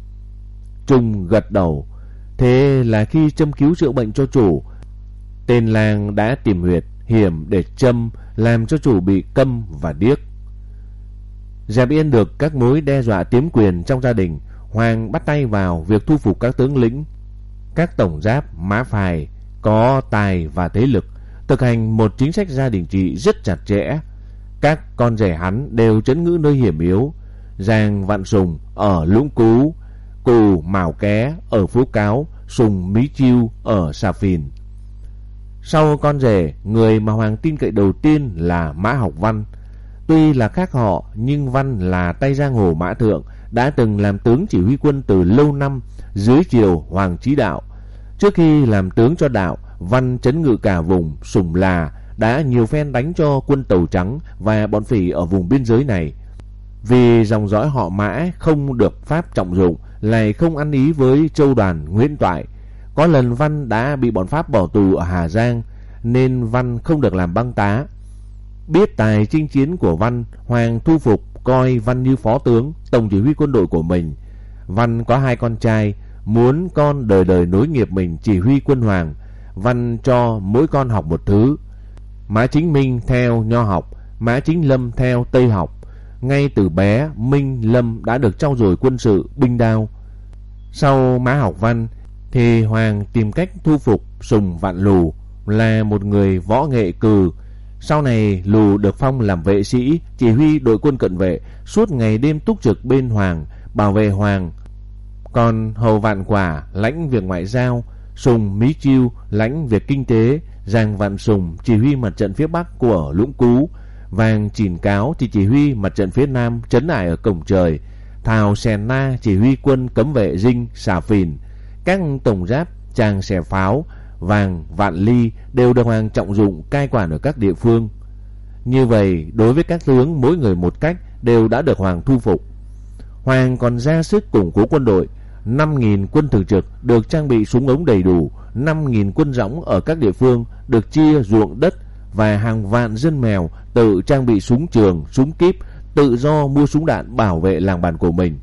Trung gật đầu. Thế là khi châm cứu chữa bệnh cho chủ, tên lang đã tìm huyệt hiểm để châm, làm cho chủ bị câm và điếc. Dẹp yên được các mối đe dọa tiếm quyền trong gia đình, Hoàng bắt tay vào việc thu phục các tướng lĩnh, các tổng giáp mã phài có tài và thế lực, thực hành một chính sách gia đình trị rất chặt chẽ. Các con rể hắn đều trấn ngữ nơi hiểm yếu: Giang Vạn Sùng ở Lũng Cú, Cù Mào Ké ở Phú Cáo, Sùng Mí Chiêu ở Xà Phìn. Sau con rể, người mà Hoàng tin cậy đầu tiên là Mã Học Văn. Tuy là khác họ, nhưng Văn là tay giang hồ Mã Thượng, đã từng làm tướng chỉ huy quân từ lâu năm dưới triều Hoàng Chí Đạo. Trước khi làm tướng cho Đạo, Văn trấn ngự cả vùng Sùng Là, đã nhiều phen đánh cho quân Tàu Trắng và bọn phỉ ở vùng biên giới này. Vì dòng dõi họ Mã không được Pháp trọng dụng, lại không ăn ý với châu đoàn Nguyễn Toại. Có lần Văn đã bị bọn Pháp bỏ tù ở Hà Giang, nên Văn không được làm bang tá. Biết tài chinh chiến của Văn, Hoàng thu phục, coi Văn như phó tướng, tổng chỉ huy quân đội của mình. Văn có hai con trai, muốn con đời đời nối nghiệp mình chỉ huy quân Hoàng. Văn cho mỗi con học một thứ. Mã Chính Minh theo Nho học, Mã Chính Lâm theo Tây học. Ngay từ bé, Minh Lâm đã được trau dồi quân sự, binh đao. Sau Mã Học Văn thì Hoàng tìm cách thu phục Sùng Vạn Lù, là một người võ nghệ cừ. Sau này Lù được phong làm vệ sĩ, chỉ huy đội quân cận vệ, suốt ngày đêm túc trực bên Hoàng, bảo vệ Hoàng. Còn Hầu Vạn Quả lãnh việc ngoại giao, Sùng Mí Chiêu lãnh việc kinh tế, Giang Vạn Sùng chỉ huy mặt trận phía Bắc của Lũng Cú, Vàng Chỉn Cáo thì chỉ huy mặt trận phía Nam trấn ải ở Cổng Trời, Thào Sèn Na chỉ huy quân cấm vệ Dinh, Xà Phìn. Các tổng giáp Tràng Xẻ Pháo, Vàng Vạn Ly đều được Hoàng trọng dụng cai quản ở các địa phương. Như vậy, đối với các tướng mỗi người một cách đều đã được Hoàng thu phục. Hoàng còn ra sức củng cố quân đội. năm nghìn quân thường trực được trang bị súng ống đầy đủ, năm nghìn quân dõng ở các địa phương được chia ruộng đất, và hàng vạn dân mèo tự trang bị súng trường, súng kíp, tự do mua súng đạn bảo vệ làng bản của mình.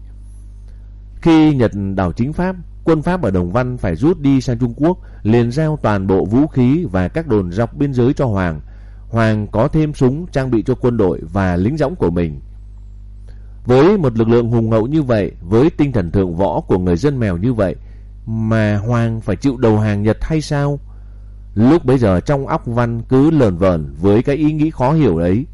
Khi Nhật đảo chính Pháp, quân Pháp ở Đồng Văn phải rút đi sang Trung Quốc, liền giao toàn bộ vũ khí và các đồn dọc biên giới cho Hoàng. Hoàng có thêm súng trang bị cho quân đội và lính dõng của mình. Với một lực lượng hùng hậu như vậy, với tinh thần thượng võ của người dân mèo như vậy, mà Hoàng phải chịu đầu hàng Nhật hay sao? Lúc bấy giờ trong óc Văn cứ lờn vờn với cái ý nghĩ khó hiểu ấy.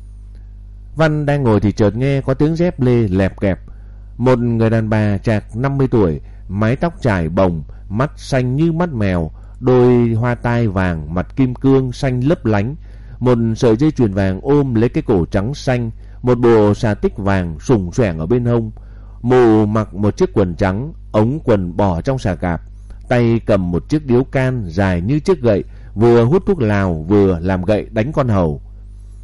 Văn đang ngồi thì chợt nghe có tiếng dép lê lẹp kẹp. Một người đàn bà chạc năm mươi tuổi, mái tóc trải bồng, mắt xanh như mắt mèo, đôi hoa tai vàng, mặt kim cương xanh lấp lánh, một sợi dây chuyền vàng ôm lấy cái cổ trắng xanh, một bộ xà tích vàng sùng xoẻng ở bên hông. Mụ mặc một chiếc quần trắng, ống quần bỏ trong xà cạp, tay cầm một chiếc điếu can dài như chiếc gậy, vừa hút thuốc lào vừa làm gậy đánh con hầu.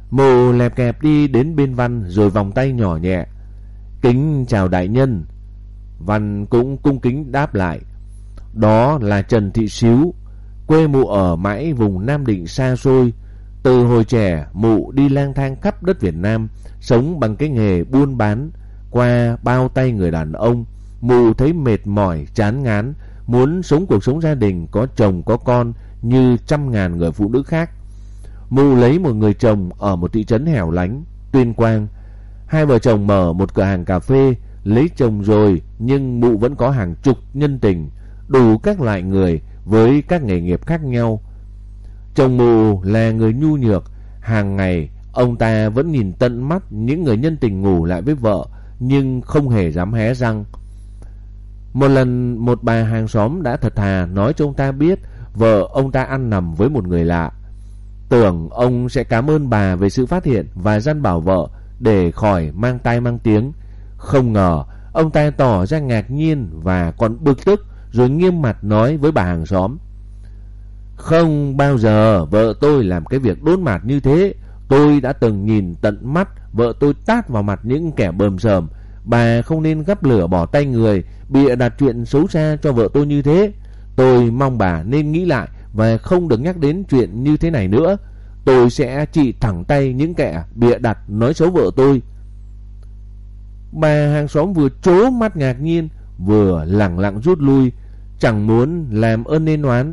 Mụ lẹp kẹp đi đến bên Văn rồi vòng tay nhỏ nhẹ. Kính chào đại nhân. Văn cũng cung kính đáp lại. Đó là Trần Thị Xíu. Quê mụ ở mãi vùng Nam Định xa xôi. Từ hồi trẻ mụ đi lang thang khắp đất Việt Nam, sống bằng cái nghề buôn bán. Qua bao tay người đàn ông, mụ thấy mệt mỏi, chán ngán, muốn sống cuộc sống gia đình có chồng có con như trăm ngàn người phụ nữ khác. Mụ lấy một người chồng ở một thị trấn hẻo lánh, Tuyên Quang. Hai vợ chồng mở một cửa hàng cà phê. Lấy chồng rồi nhưng mụ vẫn có hàng chục nhân tình, đủ các loại người với các nghề nghiệp khác nhau. Chồng mụ là người nhu nhược. Hàng ngày ông ta vẫn nhìn tận mắt những người nhân tình ngủ lại với vợ, nhưng không hề dám hé răng. Một lần một bà hàng xóm đã thật thà nói cho ông ta biết vợ ông ta ăn nằm với một người lạ. Tưởng ông sẽ cảm ơn bà về sự phát hiện và dăn bảo vợ để khỏi mang tai mang tiếng. Không ngờ ông ta tỏ ra ngạc nhiên và còn bực tức, rồi nghiêm mặt nói với bà hàng xóm: Không bao giờ vợ tôi làm cái việc đốn mạt như thế. Tôi đã từng nhìn tận mắt vợ tôi tát vào mặt những kẻ bờm sờm. Bà không nên gắp lửa bỏ tay người, bịa đặt chuyện xấu xa cho vợ tôi như thế. Tôi mong bà nên nghĩ lại và không được nhắc đến chuyện như thế này nữa. Tôi sẽ trị thẳng tay những kẻ bịa đặt nói xấu vợ tôi. Bà hàng xóm vừa trố mắt ngạc nhiên, vừa lẳng lặng rút lui, chẳng muốn làm ơn nên oán.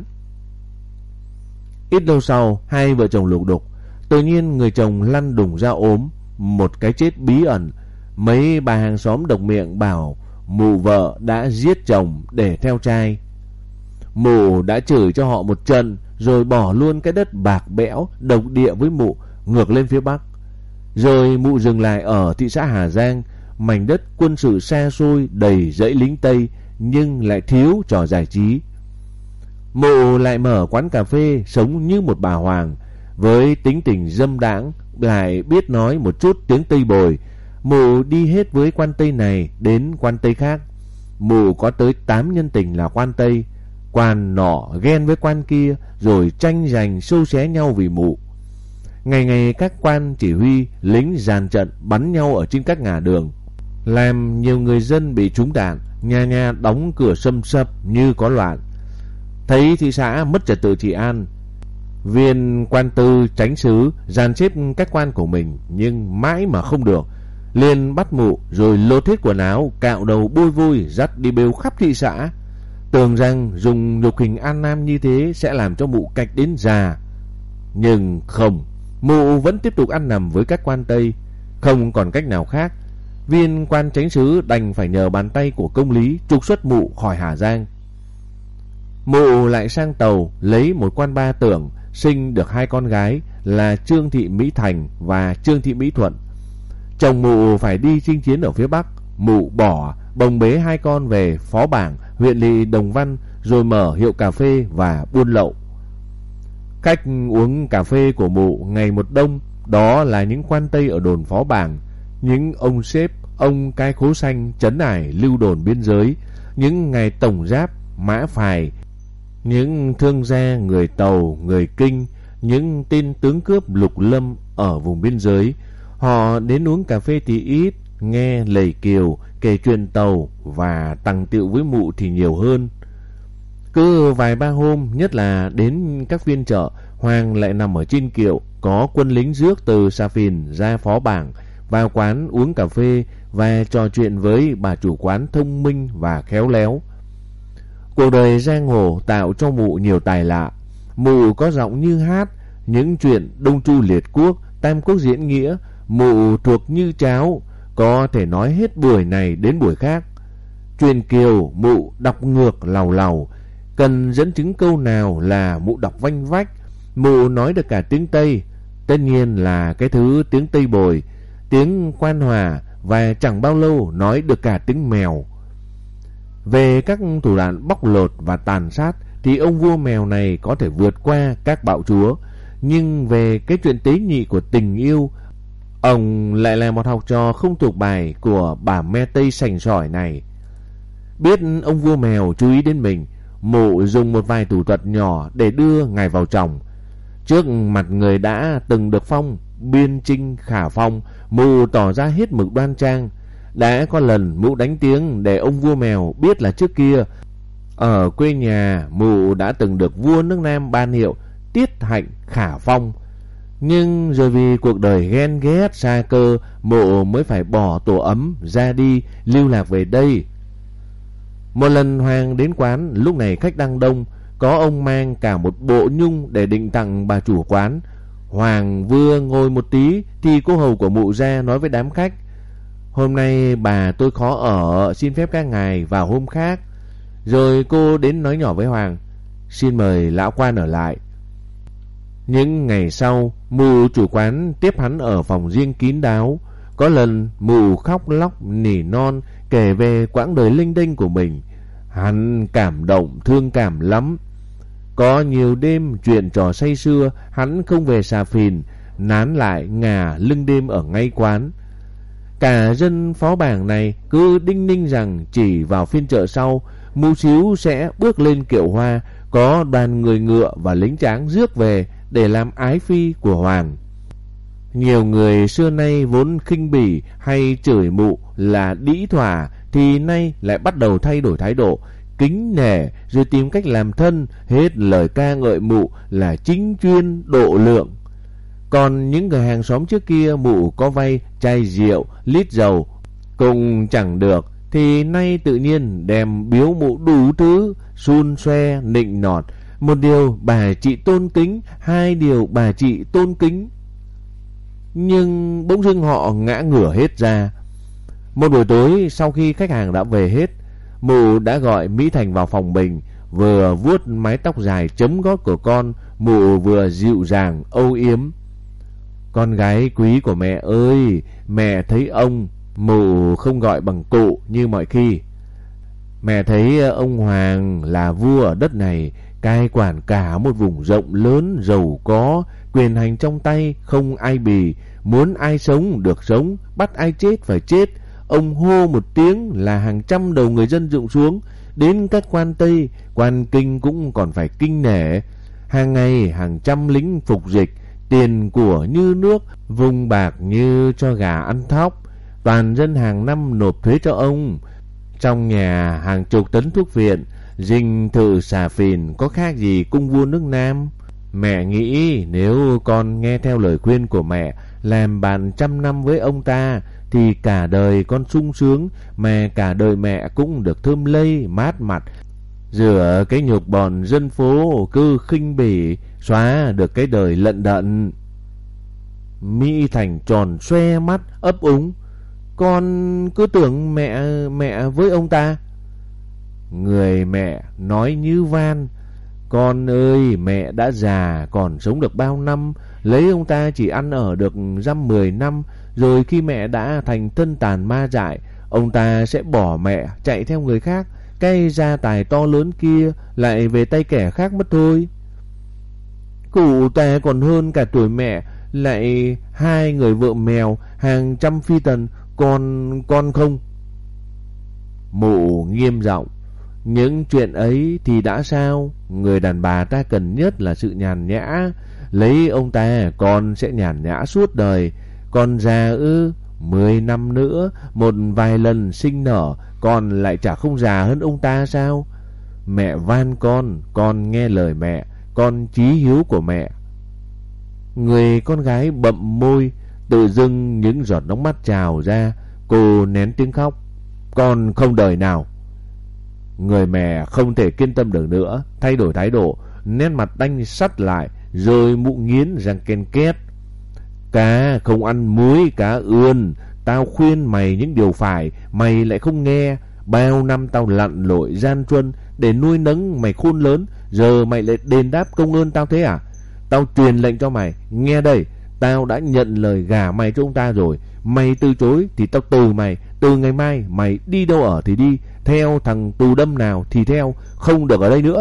Ít lâu sau, hai vợ chồng lục đục. Tự nhiên người chồng lăn đùng ra ốm, một cái chết bí ẩn. Mấy bà hàng xóm độc miệng bảo mụ vợ đã giết chồng để theo trai. Mụ đã chửi cho họ một trận, rồi bỏ luôn cái đất bạc bẽo độc địa với mụ ngược lên phía Bắc. Rồi mụ dừng lại ở thị xã Hà Giang, mảnh đất quân sự xa xôi đầy dãy lính Tây nhưng lại thiếu trò giải trí. Mụ lại mở quán cà phê, sống như một bà hoàng, với tính tình dâm đãng, lại biết nói một chút tiếng Tây Bồi. Mụ đi hết với quan Tây này đến quan Tây khác. Mụ có tới tám nhân tình là quan Tây. Quan nọ ghen với quan kia, rồi tranh giành xô xé nhau vì mụ. Ngày ngày các quan chỉ huy lính dàn trận bắn nhau ở trên các ngã đường, làm nhiều người dân bị trúng đạn, nhà nhà đóng cửa sầm sập như có loạn. Thấy thị xã mất trật tự trị an, viên quan tư chánh xứ dàn xếp các quan của mình, nhưng mãi mà không được. Liền bắt mụ rồi lột hết quần áo, cạo đầu bôi vôi, dắt đi bêu khắp thị xã. Tưởng rằng dùng nhục hình an nam như thế sẽ làm cho mụ cạch đến già. Nhưng không, mụ vẫn tiếp tục ăn nằm với các quan Tây. Không còn cách nào khác, viên quan chánh xứ đành phải nhờ bàn tay của công lý trục xuất mụ khỏi Hà Giang. Mụ lại sang tàu lấy một quan ba tưởng, sinh được hai con gái là Trương Thị Mỹ Thành và Trương Thị Mỹ Thuận. Chồng mụ phải đi chinh chiến ở phía Bắc, mụ bỏ bồng bế hai con về Phó Bảng, huyện lỵ Đồng Văn, rồi mở hiệu cà phê và buôn lậu. Khách uống cà phê của mụ ngày một đông, đó là những quan Tây ở đồn Phó Bảng, những ông sếp, ông cai khố xanh trấn ải lưu đồn biên giới, những ngài tổng giáp, mã phài, những thương gia người Tàu, người Kinh, những tên tướng cướp lục lâm ở vùng biên giới. Họ đến uống cà phê thì ít, nghe lầy kiều, kể chuyện Tàu và tằng tiệu với mụ thì nhiều hơn. Cứ vài ba hôm, nhất là đến các phiên chợ, Hoàng lại nằm ở trên kiệu, có quân lính rước từ Sa Phìn ra Phó Bảng, vào quán uống cà phê và trò chuyện với bà chủ quán thông minh và khéo léo. Cuộc đời giang hồ tạo cho mụ nhiều tài lạ. Mụ có giọng như hát, những chuyện Đông Chu Liệt Quốc, Tam Quốc diễn nghĩa, mụ thuộc như cháo, có thể nói hết buổi này đến buổi khác. Truyền kiều mụ đọc ngược làu làu, cần dẫn chứng câu nào là mụ đọc vanh vách. Mụ nói được cả tiếng Tây, tất nhiên là cái thứ tiếng Tây Bồi, tiếng Quan Hòa, và chẳng bao lâu nói được cả tiếng mèo. Về các thủ đoạn bóc lột và tàn sát thì ông vua mèo này có thể vượt qua các bạo chúa, nhưng về cái chuyện tế nhị của tình yêu, ông lại là một học trò không thuộc bài của bà me Tây sành sỏi này. Biết ông vua mèo chú ý đến mình, mụ dùng một vài thủ thuật nhỏ để đưa ngài vào chồng. Trước mặt người đã từng được phong, biên trinh khả phong, mụ tỏ ra hết mực đoan trang. Đã có lần mụ đánh tiếng để ông vua mèo biết là trước kia ở quê nhà mụ đã từng được vua nước Nam ban hiệu tiết hạnh khả phong. Nhưng rồi vì cuộc đời ghen ghét xa cơ, mụ mới phải bỏ tổ ấm ra đi lưu lạc về đây. Một lần Hoàng đến quán, lúc này khách đang đông, có ông mang cả một bộ nhung để định tặng bà chủ quán. Hoàng vừa ngồi một tí thì cô hầu của mụ ra nói với đám khách: "Hôm nay bà tôi khó ở, xin phép các ngài vào hôm khác." Rồi cô đến nói nhỏ với Hoàng: "Xin mời lão quan ở lại." Những ngày sau, mụ chủ quán tiếp hắn ở phòng riêng kín đáo. Có lần mụ khóc lóc nỉ non kể về quãng đời lênh đênh của mình. Hắn cảm động thương cảm lắm. Có nhiều đêm chuyện trò say sưa, hắn không về xà phìn, nán lại ngả lưng đêm ở ngay quán. Cả dân phó bảng này cứ đinh ninh rằng chỉ vào phiên chợ sau, mụ xíu sẽ bước lên kiệu hoa, có đoàn người ngựa và lính tráng rước về để làm ái phi của Hoàng. Nhiều người xưa nay vốn khinh bỉ hay chửi mụ là đĩ thỏa thì nay lại bắt đầu thay đổi thái độ, kính nể rồi tìm cách làm thân, hết lời ca ngợi mụ là chính chuyên độ lượng. Còn những người hàng xóm trước kia mụ có vay chai rượu, lít dầu cũng chẳng được, thì nay tự nhiên đem biếu mụ đủ thứ, xun xoe, nịnh nọt. Một điều bà chị tôn kính, hai điều bà chị tôn kính. Nhưng bỗng dưng họ ngã ngửa hết ra. Một buổi tối sau khi khách hàng đã về hết, mụ đã gọi Mỹ Thành vào phòng mình, vừa vuốt mái tóc dài chấm gót của con, mụ vừa dịu dàng âu yếm: "Con gái quý của mẹ ơi, mẹ thấy ông," mụ không gọi bằng cụ như mọi khi, "mẹ thấy ông Hoàng là vua ở đất này, cai quản cả một vùng rộng lớn giàu có, quyền hành trong tay, không ai bì, muốn ai sống được sống, bắt ai chết phải chết. Ông hô một tiếng là hàng trăm đầu người dân rụng xuống, đến các quan Tây, quan Kinh cũng còn phải kinh nể. Hàng ngày hàng trăm lính phục dịch, tiền của như nước, vùng bạc như cho gà ăn thóc. Toàn dân hàng năm nộp thuế cho ông. Trong nhà hàng chục tấn thuốc viện, dinh thự xà phìn có khác gì cung vua nước Nam. Mẹ nghĩ nếu con nghe theo lời khuyên của mẹ, làm bạn trăm năm với ông ta, thì cả đời con sung sướng, mà cả đời mẹ cũng được thơm lây, mát mặt. Rửa cái nhục bọn dân phố cứ khinh bỉ, xóa được cái đời lận đận." Mỹ Thành tròn xoe mắt ấp úng: "Con cứ tưởng mẹ mẹ với ông ta." Người mẹ nói như van: "Con ơi, mẹ đã già, còn sống được bao năm, lấy ông ta chỉ ăn ở được dăm mười năm, rồi khi mẹ đã thành thân tàn ma dại, ông ta sẽ bỏ mẹ chạy theo người khác, cái gia tài to lớn kia lại về tay kẻ khác mất thôi. Cụ ta còn hơn cả tuổi mẹ, lại hai người vợ mèo, hàng trăm phi tần, còn con không." Mụ nghiêm giọng: "Những chuyện ấy thì đã sao? Người đàn bà ta cần nhất là sự nhàn nhã. Lấy ông ta con sẽ nhàn nhã suốt đời. Còn già ư? Mười năm nữa, một vài lần sinh nở, con lại chả không già hơn ông ta sao? Mẹ van con, con nghe lời mẹ, con chí hiếu của mẹ." Người con gái bậm môi, tự dưng những giọt nước mắt trào ra. Cô nén tiếng khóc: "Con không đời nào." Người mẹ không thể kiên tâm được nữa, thay đổi thái độ, nét mặt đanh sắt lại, rồi mụ nghiến răng ken két: "Cá không ăn muối cá ươn, tao khuyên mày những điều phải, mày lại không nghe. Bao năm tao lặn lội gian truân để nuôi nấng mày khôn lớn, giờ mày lại đền đáp công ơn tao thế à? Tao truyền lệnh cho mày, nghe đây, tao đã nhận lời gả mày cho ông ta rồi. Mày từ chối thì tao từ mày. Từ ngày mai mày đi đâu ở thì đi, theo thằng tù đâm nào thì theo, không được ở đây nữa."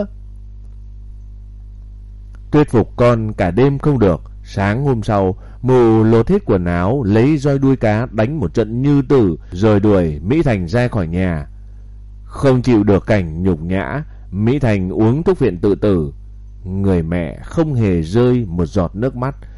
Thuyết phục con cả đêm không được. Sáng hôm sau, mụ lột hết quần áo, lấy roi đuôi cá đánh một trận như tử, rồi đuổi Mỹ Thành ra khỏi nhà. Không chịu được cảnh nhục nhã, Mỹ Thành uống thuốc viện tự tử. Người mẹ không hề rơi một giọt nước mắt,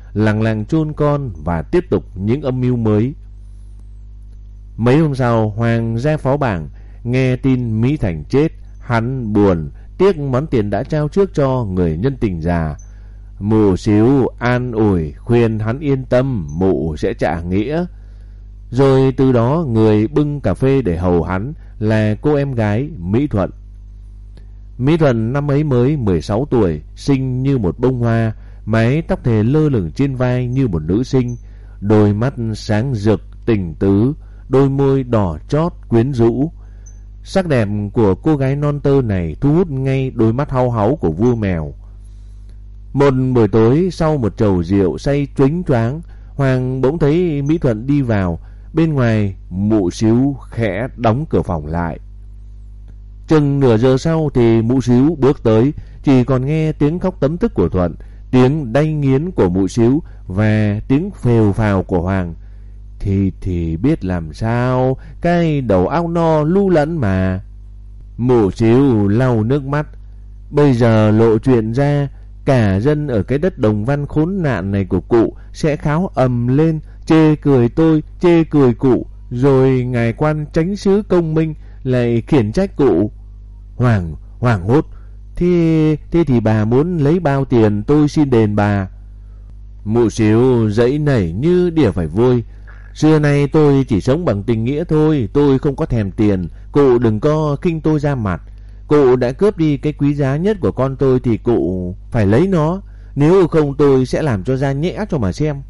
lằng làng chôn con và tiếp tục những âm mưu mới. Mấy hôm sau, Hoàng ra phó bảng, nghe tin Mỹ Thành chết, hắn buồn, tiếc món tiền đã trao trước cho người nhân tình già. Mụ xíu an ủi khuyên hắn yên tâm, mụ sẽ trả nghĩa. Rồi từ đó người bưng cà phê để hầu hắn là cô em gái Mỹ Thuận. Mỹ Thuận năm ấy mới mười sáu tuổi, xinh như một bông hoa, mái tóc thề lơ lửng trên vai như một nữ sinh, đôi mắt sáng rực tình tứ, đôi môi đỏ chót quyến rũ. Sắc đẹp của cô gái non tơ này thu hút ngay đôi mắt hau háu của vua mèo. Một buổi tối sau một chầu rượu say choáng choáng, Hoàng bỗng thấy Mỹ Thuận đi vào. Bên ngoài, mụ xíu khẽ đóng cửa phòng lại. Chừng nửa giờ sau thì mụ xíu bước tới, chỉ còn nghe tiếng khóc tấm tức của Thuận, tiếng đay nghiến của mụ xíu và tiếng phèo phào của Hoàng. Thì thì biết làm sao, cái đầu óc no lu lẫn mà. Mụ xíu lau nước mắt. Bây giờ lộ chuyện ra, cả dân ở cái đất Đồng Văn khốn nạn này của cụ sẽ kháo ầm lên, chê cười tôi, chê cười cụ, rồi ngài quan chánh sứ Công Minh lại khiển trách cụ. Hoàng, Hoàng hốt. Thế, thế thì bà muốn lấy bao tiền tôi xin đền bà? Mụ xíu dãy nảy như đỉa phải vôi. Xưa nay tôi chỉ sống bằng tình nghĩa thôi, tôi không có thèm tiền, cụ đừng có khinh tôi ra mặt. Cụ đã cướp đi cái quý giá nhất của con tôi thì cụ phải lấy nó, nếu không tôi sẽ làm cho ra nhẽ cho mà xem.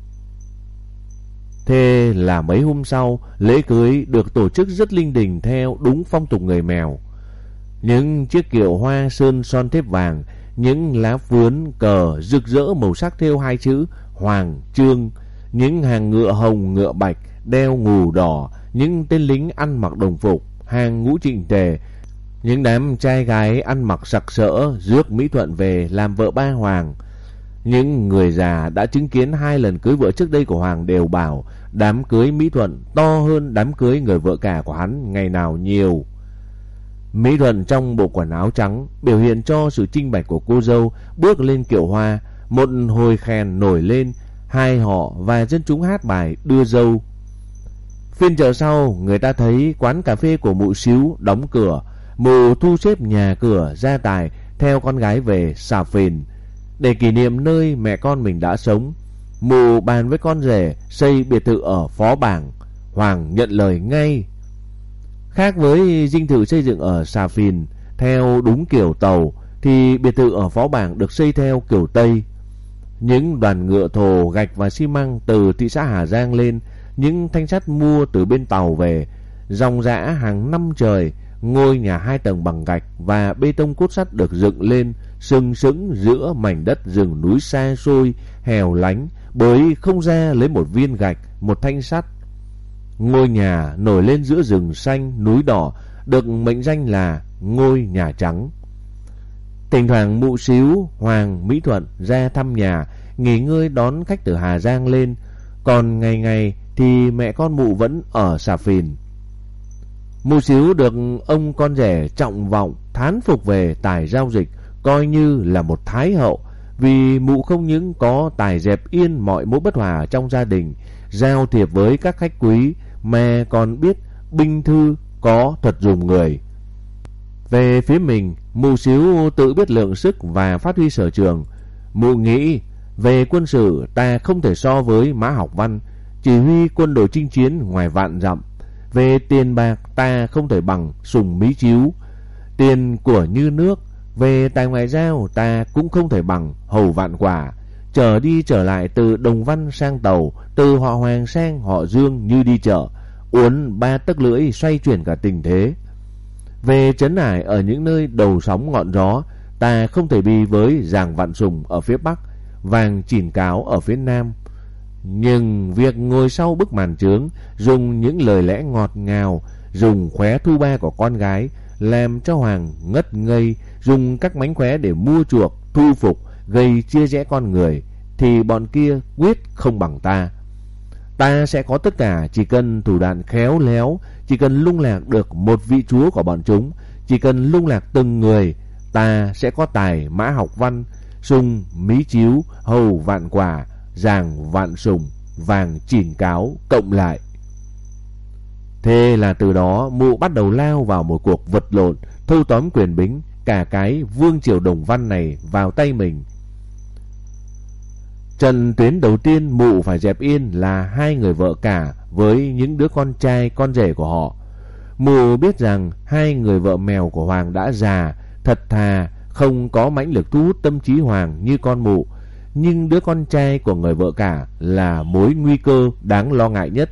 Thế là mấy hôm sau, lễ cưới được tổ chức rất linh đình theo đúng phong tục người Mèo. Những chiếc kiệu hoa sơn son thép vàng, những lá vướn cờ rực rỡ màu sắc thêu hai chữ Hoàng Trương, những hàng ngựa hồng ngựa bạch đeo ngù đỏ, những tên lính ăn mặc đồng phục, hàng ngũ chỉnh tề, những đám trai gái ăn mặc sặc sỡ rước Mỹ Thuận về làm vợ ba Hoàng. Những người già đã chứng kiến hai lần cưới vợ trước đây của Hoàng đều bảo đám cưới Mỹ Thuận to hơn đám cưới người vợ cả của hắn ngày nào nhiều. Mỹ Thuận trong bộ quần áo trắng biểu hiện cho sự chinh bạch của cô dâu bước lên kiệu hoa, một hồi khen nổi lên, hai họ và dân chúng hát bài đưa dâu. Phiên chợ sau, người ta thấy quán cà phê của mụ xíu đóng cửa, mụ thu xếp nhà cửa gia tài theo con gái về Xà Phìn để kỷ niệm nơi mẹ con mình đã sống. Mụ bàn với con rể xây biệt thự ở Phó Bảng. Hoàng nhận lời ngay. Khác với dinh thự xây dựng ở Xà Phìn theo đúng kiểu Tàu, thì biệt thự ở Phó Bảng được xây theo kiểu Tây. Những đoàn ngựa thồ gạch và xi măng từ thị xã Hà Giang lên, những thanh sắt mua từ bên Tàu về, dòng dã hàng năm trời. Ngôi nhà hai tầng bằng gạch và bê tông cốt sắt được dựng lên sừng sững giữa mảnh đất rừng núi xa xôi hẻo lánh, bởi không ra lấy một viên gạch, một thanh sắt. Ngôi nhà nổi lên giữa rừng xanh núi đỏ, được mệnh danh là ngôi nhà trắng. Thỉnh thoảng mụ xíu, Hoàng, Mỹ Thuận ra thăm nhà, nghỉ ngơi đón khách từ Hà Giang lên, còn ngày ngày thì mẹ con mụ vẫn ở Xà Phìn. Mụ xíu được ông con rể trọng vọng thán phục về tài giao dịch, coi như là một thái hậu, vì mụ không những có tài dẹp yên mọi mối bất hòa trong gia đình, giao thiệp với các khách quý, mà còn biết binh thư, có thuật dùng người. Về phía mình, mụ xíu tự biết lượng sức và phát huy sở trường. Mụ nghĩ về quân sự ta không thể so với Mã Học Văn, chỉ huy quân đội chinh chiến ngoài vạn dặm. Về tiền bạc ta không thể bằng Sùng Mí Chiếu, tiền của như nước. Về tài ngoại giao ta cũng không thể bằng Hầu Vạn Quả. Trở đi trở lại từ Đồng Văn sang Tàu, từ họ Hoàng sang họ Dương như đi chợ, uốn ba tấc lưỡi xoay chuyển cả tình thế. Về trấn ải ở những nơi đầu sóng ngọn gió, ta không thể bì với Giàng Vạn Sùng ở phía Bắc, Vàng Chỉn Cáo ở phía Nam. Nhưng việc ngồi sau bức màn trướng, dùng những lời lẽ ngọt ngào, dùng khóe thu ba của con gái, làm cho Hoàng ngất ngây, dùng các mánh khóe để mua chuộc, thu phục, gây chia rẽ con người, thì bọn kia quyết không bằng ta. Ta sẽ có tất cả, chỉ cần thủ đoạn khéo léo, chỉ cần lung lạc được một vị chúa của bọn chúng, chỉ cần lung lạc từng người, ta sẽ có tài Mã Học Văn, Sùng Mí Chiếu, Hầu Vạn Quả, Giàng Vạn Sùng, Vàng Chìn Cáo cộng lại. Thế là từ đó mụ bắt đầu lao vào một cuộc vật lộn, thâu tóm quyền bính cả cái vương triều Đồng Văn này vào tay mình. Trận tuyến đầu tiên mụ phải dẹp yên là hai người vợ cả với những đứa con trai con rể của họ. Mụ biết rằng hai người vợ mèo của Hoàng đã già, thật thà, không có mãnh lực thu hút tâm trí Hoàng như con mụ, nhưng đứa con trai của người vợ cả là mối nguy cơ đáng lo ngại nhất.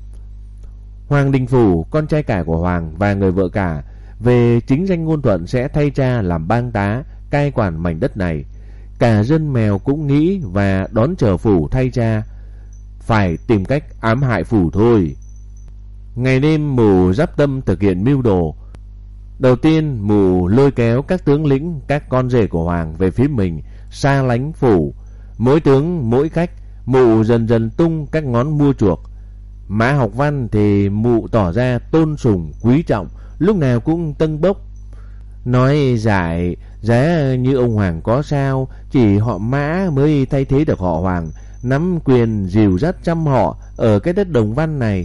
Hoàng Đình Phủ, con trai cả của Hoàng và người vợ cả, về chính danh ngôn thuận sẽ thay cha làm bang tá, cai quản mảnh đất này. Cả dân mèo cũng nghĩ và đón chờ Phủ thay cha, phải tìm cách ám hại Phủ thôi. Ngày đêm mụ dắp tâm thực hiện mưu đồ. Đầu tiên mụ lôi kéo các tướng lĩnh, các con rể của Hoàng về phía mình, xa lánh Phủ. Mỗi tướng mỗi cách, mụ dần dần tung các ngón mua chuộc. Mã Học Văn thì mụ tỏ ra tôn sùng quý trọng, lúc nào cũng tâng bốc, nói giải giá như ông Hoàng có sao, chỉ họ Mã mới thay thế được họ Hoàng, nắm quyền dìu dắt trăm họ ở cái đất Đồng Văn này.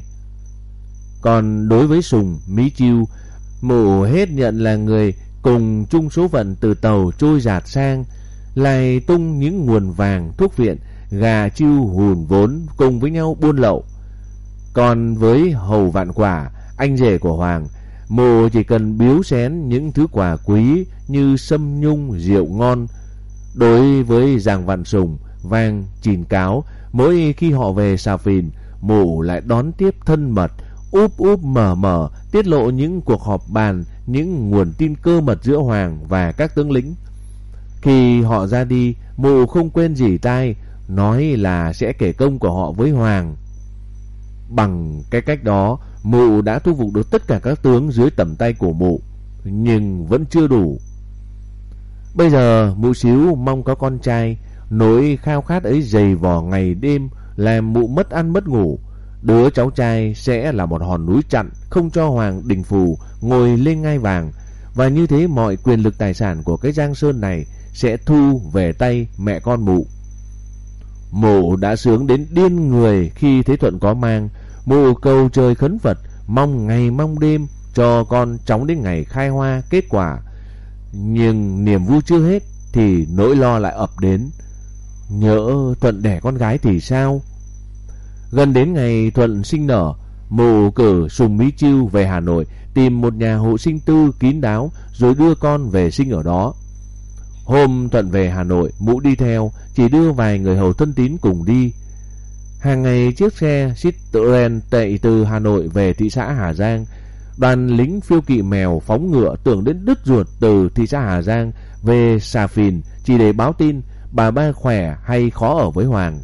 Còn đối với Sùng, Mỹ Chiêu, mụ hết nhận là người cùng chung số phận từ tàu trôi dạt sang, lại tung những nguồn vàng, thuốc viện, gà chiêu hùn vốn cùng với nhau buôn lậu. Còn với Hầu Vạn Quả, anh rể của Hoàng, mụ chỉ cần biếu xén những thứ quà quý như sâm nhung, rượu ngon. Đối với Giàng Vạn Sùng, Vàng Chìn Cáo, mỗi khi họ về Xà Phìn, mụ lại đón tiếp thân mật, úp úp mở mở, tiết lộ những cuộc họp bàn, những nguồn tin cơ mật giữa Hoàng và các tướng lĩnh. Khi họ ra đi, mụ không quên rỉ tai, nói là sẽ kể công của họ với Hoàng. Bằng cái cách đó, mụ đã thu phục được tất cả các tướng dưới tầm tay của mụ, nhưng vẫn chưa đủ. Bây giờ mụ xíu mong có con trai, nỗi khao khát ấy dày vò ngày đêm làm mụ mất ăn mất ngủ. Đứa cháu trai sẽ là một hòn núi chặn, không cho Hoàng Đình Phù ngồi lên ngai vàng, và như thế mọi quyền lực tài sản của cái Giang Sơn này sẽ thu về tay mẹ con mụ. Mụ đã sướng đến điên người khi thấy Thuận có mang. Mụ cầu trời khấn Phật, mong ngày mong đêm cho con chóng đến ngày khai hoa kết quả. Nhưng niềm vui chưa hết thì nỗi lo lại ập đến. Nhỡ Thuận đẻ con gái thì sao? Gần đến ngày Thuận sinh nở, mụ cử Sùng Mỹ Chiêu về Hà Nội tìm một nhà hộ sinh tư kín đáo rồi đưa con về sinh ở đó. Hôm Thuận về Hà Nội, mụ đi theo, chỉ đưa vài người hầu thân tín cùng đi. Hàng ngày chiếc xe Citroen chạy từ Hà Nội về thị xã Hà Giang. Đoàn lính phiêu kỵ mèo phóng ngựa tưởng đến đứt ruột từ thị xã Hà Giang về Xà Phìn chỉ để báo tin bà ba khỏe hay khó ở với Hoàng.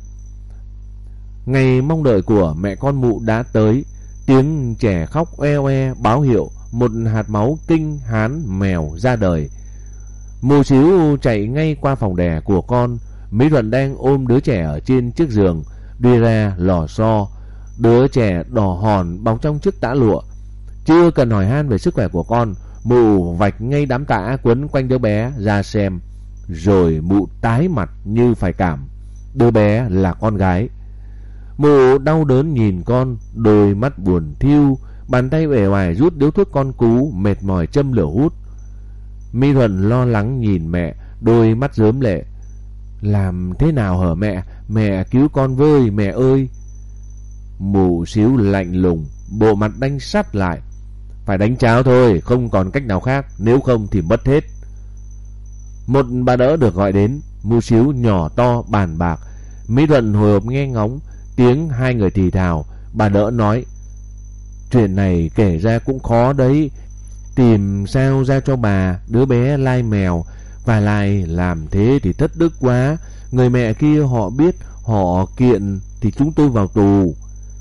Ngày mong đợi của mẹ con mụ đã tới. Tiếng trẻ khóc oe oe báo hiệu một hạt máu kinh hán mèo ra đời. Mụ xíu chạy ngay qua phòng đẻ của con. Mỹ Thuận đang ôm đứa trẻ ở trên chiếc giường, đi ra lò xo. Đứa trẻ đỏ hòn bọc trong chiếc tã lụa. Chưa cần hỏi han về sức khỏe của con, mụ vạch ngay đám tã quấn quanh đứa bé ra xem. Rồi mụ tái mặt như phải cảm. Đứa bé là con gái. Mụ đau đớn nhìn con, đôi mắt buồn thiu, bàn tay uể oải rút điếu thuốc con cú, mệt mỏi châm lửa hút. Mỹ Thuận lo lắng nhìn mẹ, đôi mắt rớm lệ. Làm thế nào hả mẹ? Mẹ cứu con với mẹ ơi. Mụ xíu lạnh lùng, bộ mặt đanh sắt lại. Phải đánh cháo thôi, không còn cách nào khác, nếu không thì mất hết. Một bà đỡ được gọi đến. Mụ xíu nhỏ to bàn bạc. Mỹ Thuận hồi hộp nghe ngóng tiếng hai người thì thào. Bà đỡ nói: Chuyện này kể ra cũng khó đấy. Tìm sao ra cho bà đứa bé lai mèo. Và lại làm thế thì thất đức quá. Người mẹ kia họ biết, họ kiện thì chúng tôi vào tù.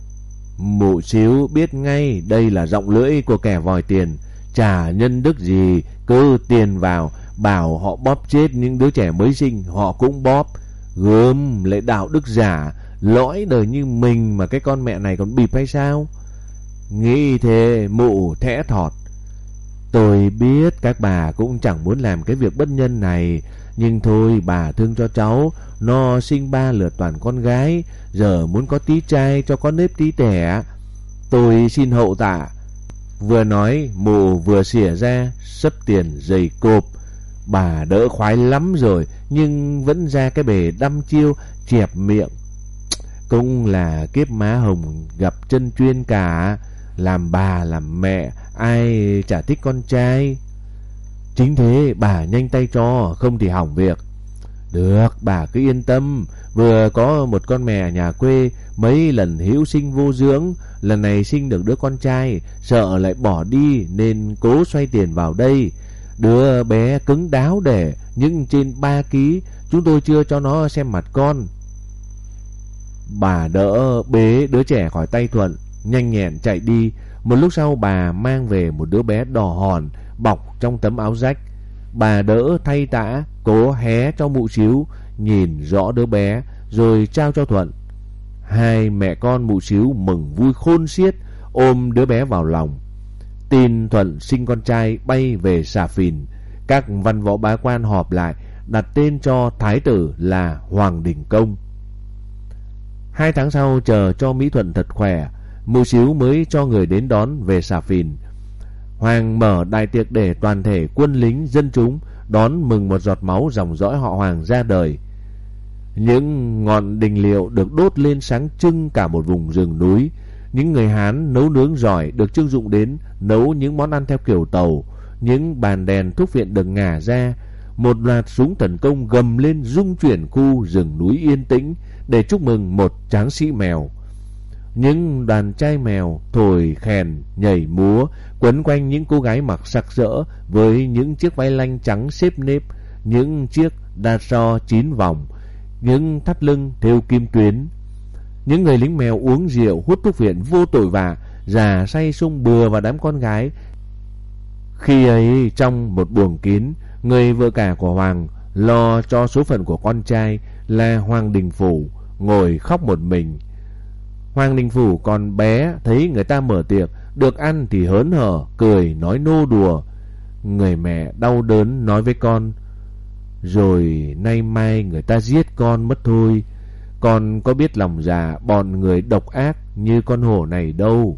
Mụ xíu biết ngay đây là giọng lưỡi của kẻ vòi tiền. Chả nhân đức gì, cứ tiền vào, bảo họ bóp chết những đứa trẻ mới sinh, họ cũng bóp. Gớm lại đạo đức giả, lõi đời như mình mà cái con mẹ này còn bịp hay sao? Nghĩ thế mụ thẽ thọt. Tôi biết các bà cũng chẳng muốn làm cái việc bất nhân này, nhưng thôi bà thương cho cháu, nó sinh ba lượt toàn con gái, giờ muốn có tí trai cho có nếp tí tẻ. Tôi xin hậu tạ. Vừa nói mụ vừa xỉa ra sấp tiền dày cộp. Bà đỡ khoái lắm rồi, nhưng vẫn ra cái bề đăm chiêu chẹp miệng. Cũng là kiếp má hồng gặp chân chuyên cả. Làm bà làm mẹ ai chả thích con trai. Chính thế bà nhanh tay cho, không thì hỏng việc. Được, bà cứ yên tâm. Vừa có một con mẹ nhà quê, mấy lần hữu sinh vô dưỡng, lần này sinh được đứa con trai, sợ lại bỏ đi nên cố xoay tiền vào đây. Đứa bé cứng đáo để, nhưng trên ba ký, chúng tôi chưa cho nó xem mặt con. Bà đỡ bế đứa trẻ khỏi tay Thuận, nhanh nhẹn chạy đi. Một lúc sau bà mang về một đứa bé đỏ hòn, bọc trong tấm áo rách. Bà đỡ thay tã, cố hé cho mụ Xíu nhìn rõ đứa bé, rồi trao cho Thuận. Hai mẹ con mụ Xíu mừng vui khôn xiết, ôm đứa bé vào lòng. Tin Thuận sinh con trai bay về Xà Phìn. Các văn võ bá quan họp lại, đặt tên cho thái tử là Hoàng Đình Công. Hai tháng sau, chờ cho Mỹ Thuận thật khỏe, mụ Xíu mới cho người đến đón về Xà Phìn. Hoàng mở đại tiệc để toàn thể quân lính dân chúng đón mừng một giọt máu dòng dõi họ Hoàng ra đời. Những ngọn đình liệu được đốt lên sáng trưng cả một vùng rừng núi. Những người Hán nấu nướng giỏi được trưng dụng đến nấu những món ăn theo kiểu Tàu. Những bàn đèn thuốc viện được ngả ra. Một loạt súng tấn công gầm lên rung chuyển khu rừng núi yên tĩnh để chúc mừng một tráng sĩ mèo. Những đoàn trai mèo thổi khèn, nhảy múa, quấn quanh những cô gái mặc sặc sỡ với những chiếc váy lanh trắng xếp nếp, những chiếc đa so chín vòng, những thắt lưng thêu kim tuyến. Những người lính mèo uống rượu, hút thuốc viện vô tội vạ, già say sung bừa vào đám con gái. Khi ấy, trong một buồng kín, người vợ cả của Hoàng lo cho số phận của con trai là Hoàng Đình Phủ ngồi khóc một mình. Hoàng Đình Phủ còn bé, thấy người ta mở tiệc, được ăn thì hớn hở, cười nói nô đùa. Người mẹ đau đớn nói với con: rồi nay mai người ta giết con mất thôi. Con có biết lòng già bọn người độc ác như con hổ này đâu.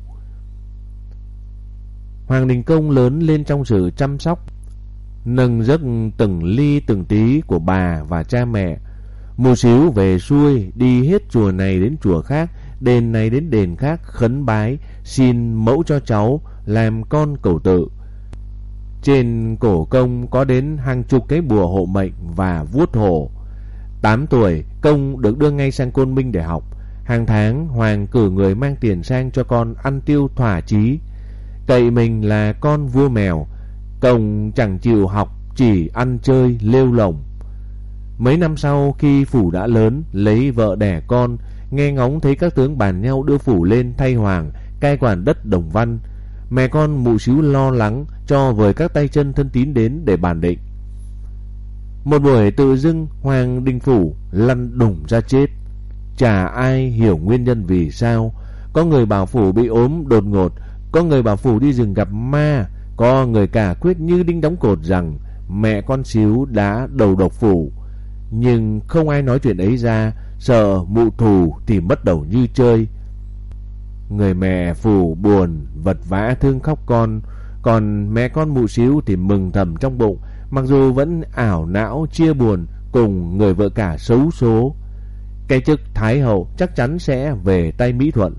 Hoàng Đình Công lớn lên trong sự chăm sóc, nâng giấc từng ly từng tí của bà và cha mẹ. Mụ Xíu về xuôi, đi hết chùa này đến chùa khác, đền này đến đền khác khấn bái, xin mẫu cho cháu làm con cẩu tự. Trên cổ Công có đến hàng chục cái bùa hộ mệnh và vuốt hổ. Tám tuổi, Công được đưa ngay sang Côn Minh để học. Hàng tháng, Hoàng cử người mang tiền sang cho con ăn tiêu thỏa chí. Cậy mình là con vua mèo, Công chẳng chịu học, chỉ ăn chơi lêu lổng. Mấy năm sau, khi Phủ đã lớn, lấy vợ đẻ con, nghe ngóng thấy các tướng bàn nhau đưa Phủ lên thay Hoàng cai quản đất Đồng Văn. Mẹ con mụ Xíu lo lắng cho với các tay chân thân tín đến để bàn định. Một buổi tự dưng Hoàng Đình Phủ lăn đùng ra chết. Chả ai hiểu nguyên nhân vì sao. Có người bảo Phủ bị ốm đột ngột, có người bảo Phủ đi rừng gặp ma, có người cả quyết như đinh đóng cột rằng mẹ con Xíu đã đầu độc Phủ. Nhưng không ai nói chuyện ấy ra, sợ mụ thù thì mất đầu như chơi. Người mẹ Phủ buồn vật vã thương khóc con, còn mẹ con mụ Xíu thì mừng thầm trong bụng, mặc dù vẫn ảo não chia buồn cùng người vợ cả xấu số. Cái chức Thái Hậu chắc chắn sẽ về tay Mỹ Thuận.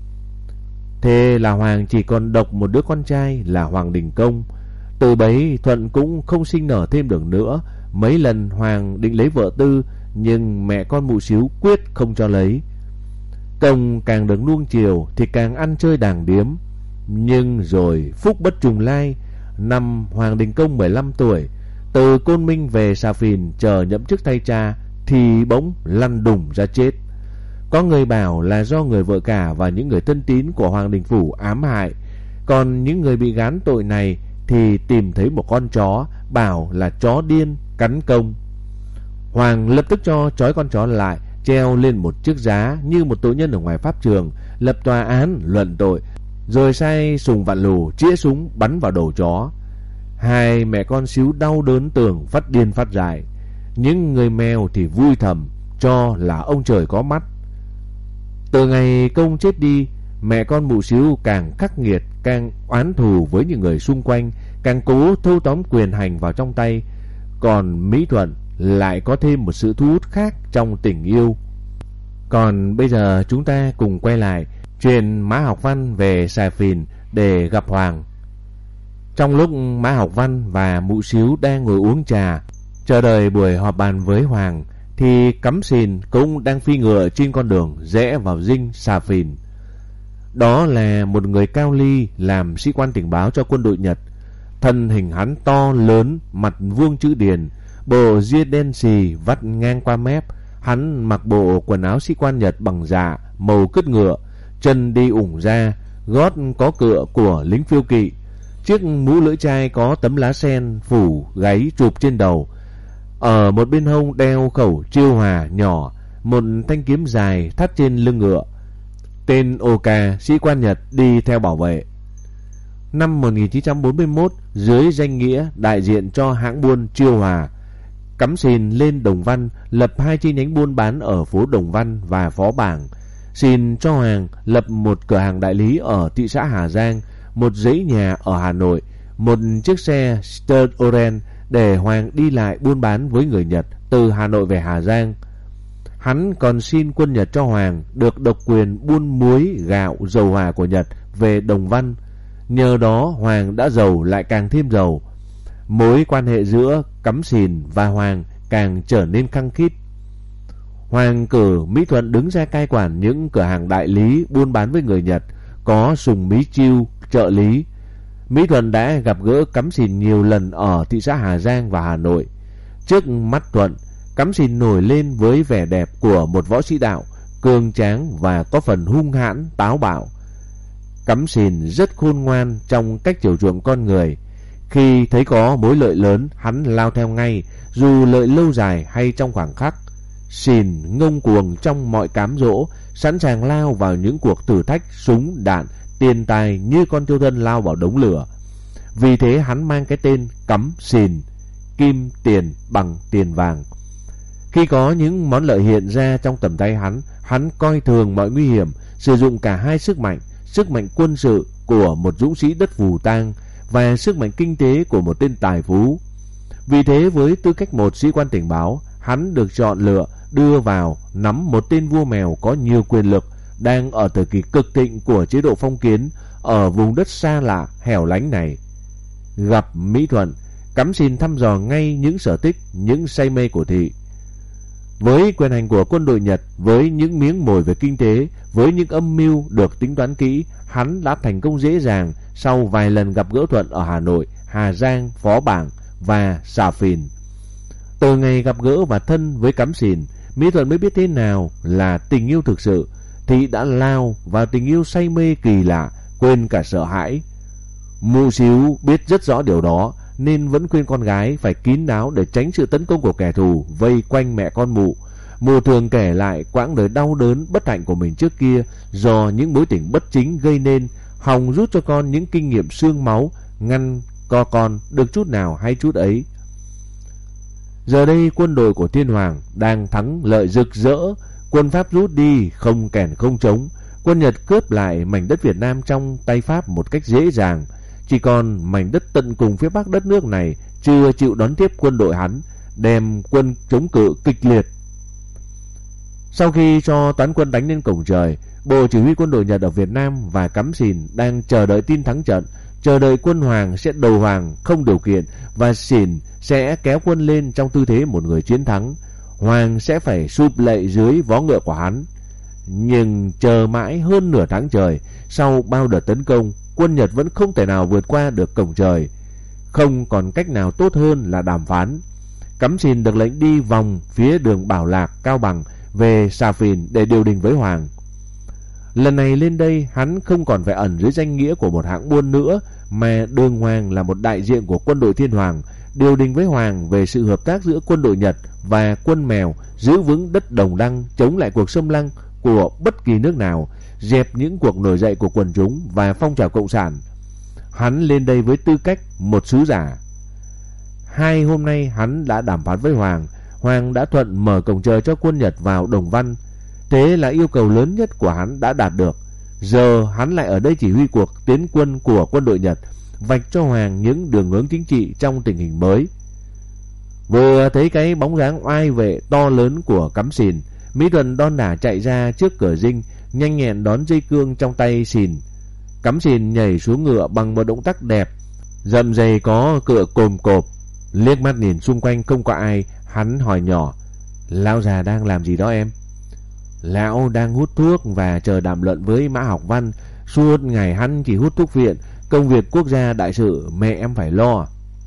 Thế là Hoàng chỉ còn độc một đứa con trai là Hoàng Đình Công. Từ bấy Thuận cũng không sinh nở thêm được nữa. Mấy lần Hoàng định lấy vợ tư, nhưng mẹ con mụ Xíu quyết không cho lấy. Công càng được nuông chiều thì càng ăn chơi đàng điếm. Nhưng rồi phúc bất trùng lai, năm Hoàng Đình Công mười lăm tuổi, từ Côn Minh về Xà Phìn chờ nhậm chức thay cha, thì bỗng lăn đùng ra chết. Có người bảo là do người vợ cả và những người thân tín của Hoàng Đình Phủ ám hại. Còn những người bị gán tội này thì tìm thấy một con chó, bảo là chó điên cắn Công. Hoàng lập tức cho trói con chó lại, treo lên một chiếc giá như một tội nhân ở ngoài pháp trường, lập tòa án luận tội, rồi sai Sùng Vạn Lù chĩa súng bắn vào đầu chó. Hai mẹ con Xíu đau đớn tưởng phát điên phát dại. Những người mèo thì vui thầm cho là ông trời có mắt. Từ ngày Công chết đi, mẹ con Mụ Xíu càng khắc nghiệt, càng oán thù với những người xung quanh, càng cố thâu tóm quyền hành vào trong tay. Còn Mỹ Thuận lại có thêm một sự thu hút khác trong tình yêu. Còn bây giờ chúng ta cùng quay lại chuyện Mã Học Văn về Xà Phìn để gặp Hoàng. Trong lúc Mã Học Văn và Mụ Xíu đang ngồi uống trà chờ đợi buổi họp bàn với Hoàng, thì Cắm Sìn cũng đang phi ngựa trên con đường rẽ vào dinh Xà Phìn. Đó là một người cao ly làm sĩ quan tình báo cho quân đội Nhật. Thân hình hắn to lớn, mặt vuông chữ điền, bộ ria đen xì vắt ngang qua mép. Hắn mặc bộ quần áo sĩ quan Nhật bằng dạ màu cứt ngựa, chân đi ủng ra, gót có cựa của lính phiêu kỵ. Chiếc mũ lưỡi chai có tấm lá sen phủ gáy chụp trên đầu. Ở một bên hông đeo khẩu chiêu hòa nhỏ, một thanh kiếm dài thắt trên lưng ngựa. Tên Oka, sĩ quan Nhật đi theo bảo vệ. Năm một nghìn chín trăm bốn mươi mốt, dưới danh nghĩa đại diện cho hãng buôn Chiêu Hòa, Cắm Sìn lên Đồng Văn lập hai chi nhánh buôn bán ở phố Đồng Văn và Phó Bảng. Sìn cho Hoàng lập một cửa hàng đại lý ở thị xã Hà Giang, một dãy nhà ở Hà Nội, một chiếc xe Sturt Oren để Hoàng đi lại buôn bán với người Nhật từ Hà Nội về Hà Giang. Hắn còn xin quân Nhật cho Hoàng được độc quyền buôn muối, gạo, dầu hỏa của Nhật về Đồng Văn. Nhờ đó Hoàng đã giàu lại càng thêm giàu. Mối quan hệ giữa Cắm Sìn và Hoàng càng trở nên khăng khít. Hoàng cử Mỹ Thuận đứng ra cai quản những cửa hàng đại lý buôn bán với người Nhật, có Sùng Mí Chiêu trợ lý. Mỹ Thuận đã gặp gỡ Cắm Sìn nhiều lần ở thị xã Hà Giang và Hà Nội. Trước mắt Thuận, Cắm Sìn nổi lên với vẻ đẹp của một võ sĩ đạo, cường tráng và có phần hung hãn, táo bạo. Cắm Sìn rất khôn ngoan trong cách chiều chuộng con người. Khi thấy có mối lợi lớn, hắn lao theo ngay, dù lợi lâu dài hay trong khoảng khắc. Sìn ngông cuồng trong mọi cám dỗ, sẵn sàng lao vào những cuộc thử thách súng, đạn, tiền tài như con thiêu thân lao vào đống lửa. Vì thế hắn mang cái tên Cắm Sìn, kim tiền bằng tiền vàng. Khi có những món lợi hiện ra trong tầm tay hắn, hắn coi thường mọi nguy hiểm, sử dụng cả hai sức mạnh, sức mạnh quân sự của một dũng sĩ đất Phù Tang và sức mạnh kinh tế của một tên tài phú. Vì thế với tư cách một sĩ quan tình báo, hắn được chọn lựa đưa vào nắm một tên vua mèo có nhiều quyền lực, đang ở thời kỳ cực thịnh của chế độ phong kiến ở vùng đất xa lạ hẻo lánh này. Gặp Mỹ Thuận, Cắm Sìn thăm dò ngay những sở thích, những say mê của thị. Với quyền hành của quân đội Nhật, với những miếng mồi về kinh tế, với những âm mưu được tính toán kỹ, hắn đã thành công dễ dàng sau vài lần gặp gỡ Thuận ở Hà Nội, Hà Giang, Phó Bảng và Xà Phìn. Từ ngày gặp gỡ và thân với Cắm Sìn, Mỹ Thuận mới biết thế nào là tình yêu thực sự. Thị đã lao vào tình yêu say mê kỳ lạ, quên cả sợ hãi. Mụ Xíu biết rất rõ điều đó, nên vẫn khuyên con gái phải kín đáo để tránh sự tấn công của kẻ thù vây quanh mẹ con Mụ. Mụ thường kể lại quãng đời đau đớn bất hạnh của mình trước kia do những mối tình bất chính gây nên, hòng rút cho con những kinh nghiệm xương máu, ngăn co con được chút nào hay chút ấy. Giờ đây quân đội của Thiên Hoàng đang thắng lợi rực rỡ, quân Pháp rút đi không kèn không trống, quân Nhật cướp lại mảnh đất Việt Nam trong tay Pháp một cách dễ dàng. Chỉ còn mảnh đất tận cùng phía bắc đất nước này chưa chịu đón tiếp quân đội hắn, đem quân chống cự kịch liệt. Sau khi cho toán quân đánh lên cổng trời, Bộ Chỉ huy quân đội Nhật ở Việt Nam và Cắm Sìn đang chờ đợi tin thắng trận, chờ đợi quân Hoàng sẽ đầu hàng không điều kiện và Sìn sẽ kéo quân lên trong tư thế một người chiến thắng. Hoàng sẽ phải sụp lạy dưới vó ngựa của hắn. Nhưng chờ mãi hơn nửa tháng trời, sau bao đợt tấn công, quân Nhật vẫn không thể nào vượt qua được cổng trời. Không còn cách nào tốt hơn là đàm phán. Cắm Sìn được lệnh đi vòng phía đường Bảo Lạc, Cao Bằng về Xà Phìn để điều đình với Hoàng. Lần này lên đây, hắn không còn phải ẩn dưới danh nghĩa của một hãng buôn nữa, mà đường hoàng là một đại diện của quân đội Thiên Hoàng, điều đình với Hoàng về sự hợp tác giữa quân đội Nhật và quân Mèo, giữ vững đất Đồng Đăng, chống lại cuộc xâm lăng của bất kỳ nước nào, dẹp những cuộc nổi dậy của quần chúng và phong trào cộng sản. Hắn lên đây với tư cách một sứ giả. Hai hôm nay hắn đã đàm phán với Hoàng. Hoàng đã thuận mở cổng trời cho quân Nhật vào Đồng Văn. Thế là yêu cầu lớn nhất của hắn đã đạt được. Giờ hắn lại ở đây chỉ huy cuộc tiến quân của quân đội Nhật, vạch cho Hoàng những đường hướng chính trị trong tình hình mới. Vừa thấy cái bóng dáng oai vệ to lớn của Cắm Sìn, Mỹ Thuận đon đả chạy ra trước cửa dinh, nhanh nhẹn đón dây cương trong tay Sìn. Cắm Sìn nhảy xuống ngựa bằng một động tác đẹp, dậm giày có cựa cồm cộp. Liếc mắt nhìn xung quanh không có ai, hắn hỏi nhỏ: "Lão già đang làm gì đó em?" "Lão đang hút thuốc và chờ đàm luận với Mã Học Văn. Suốt ngày hắn chỉ hút thuốc viện, công việc quốc gia đại sự mẹ em phải lo."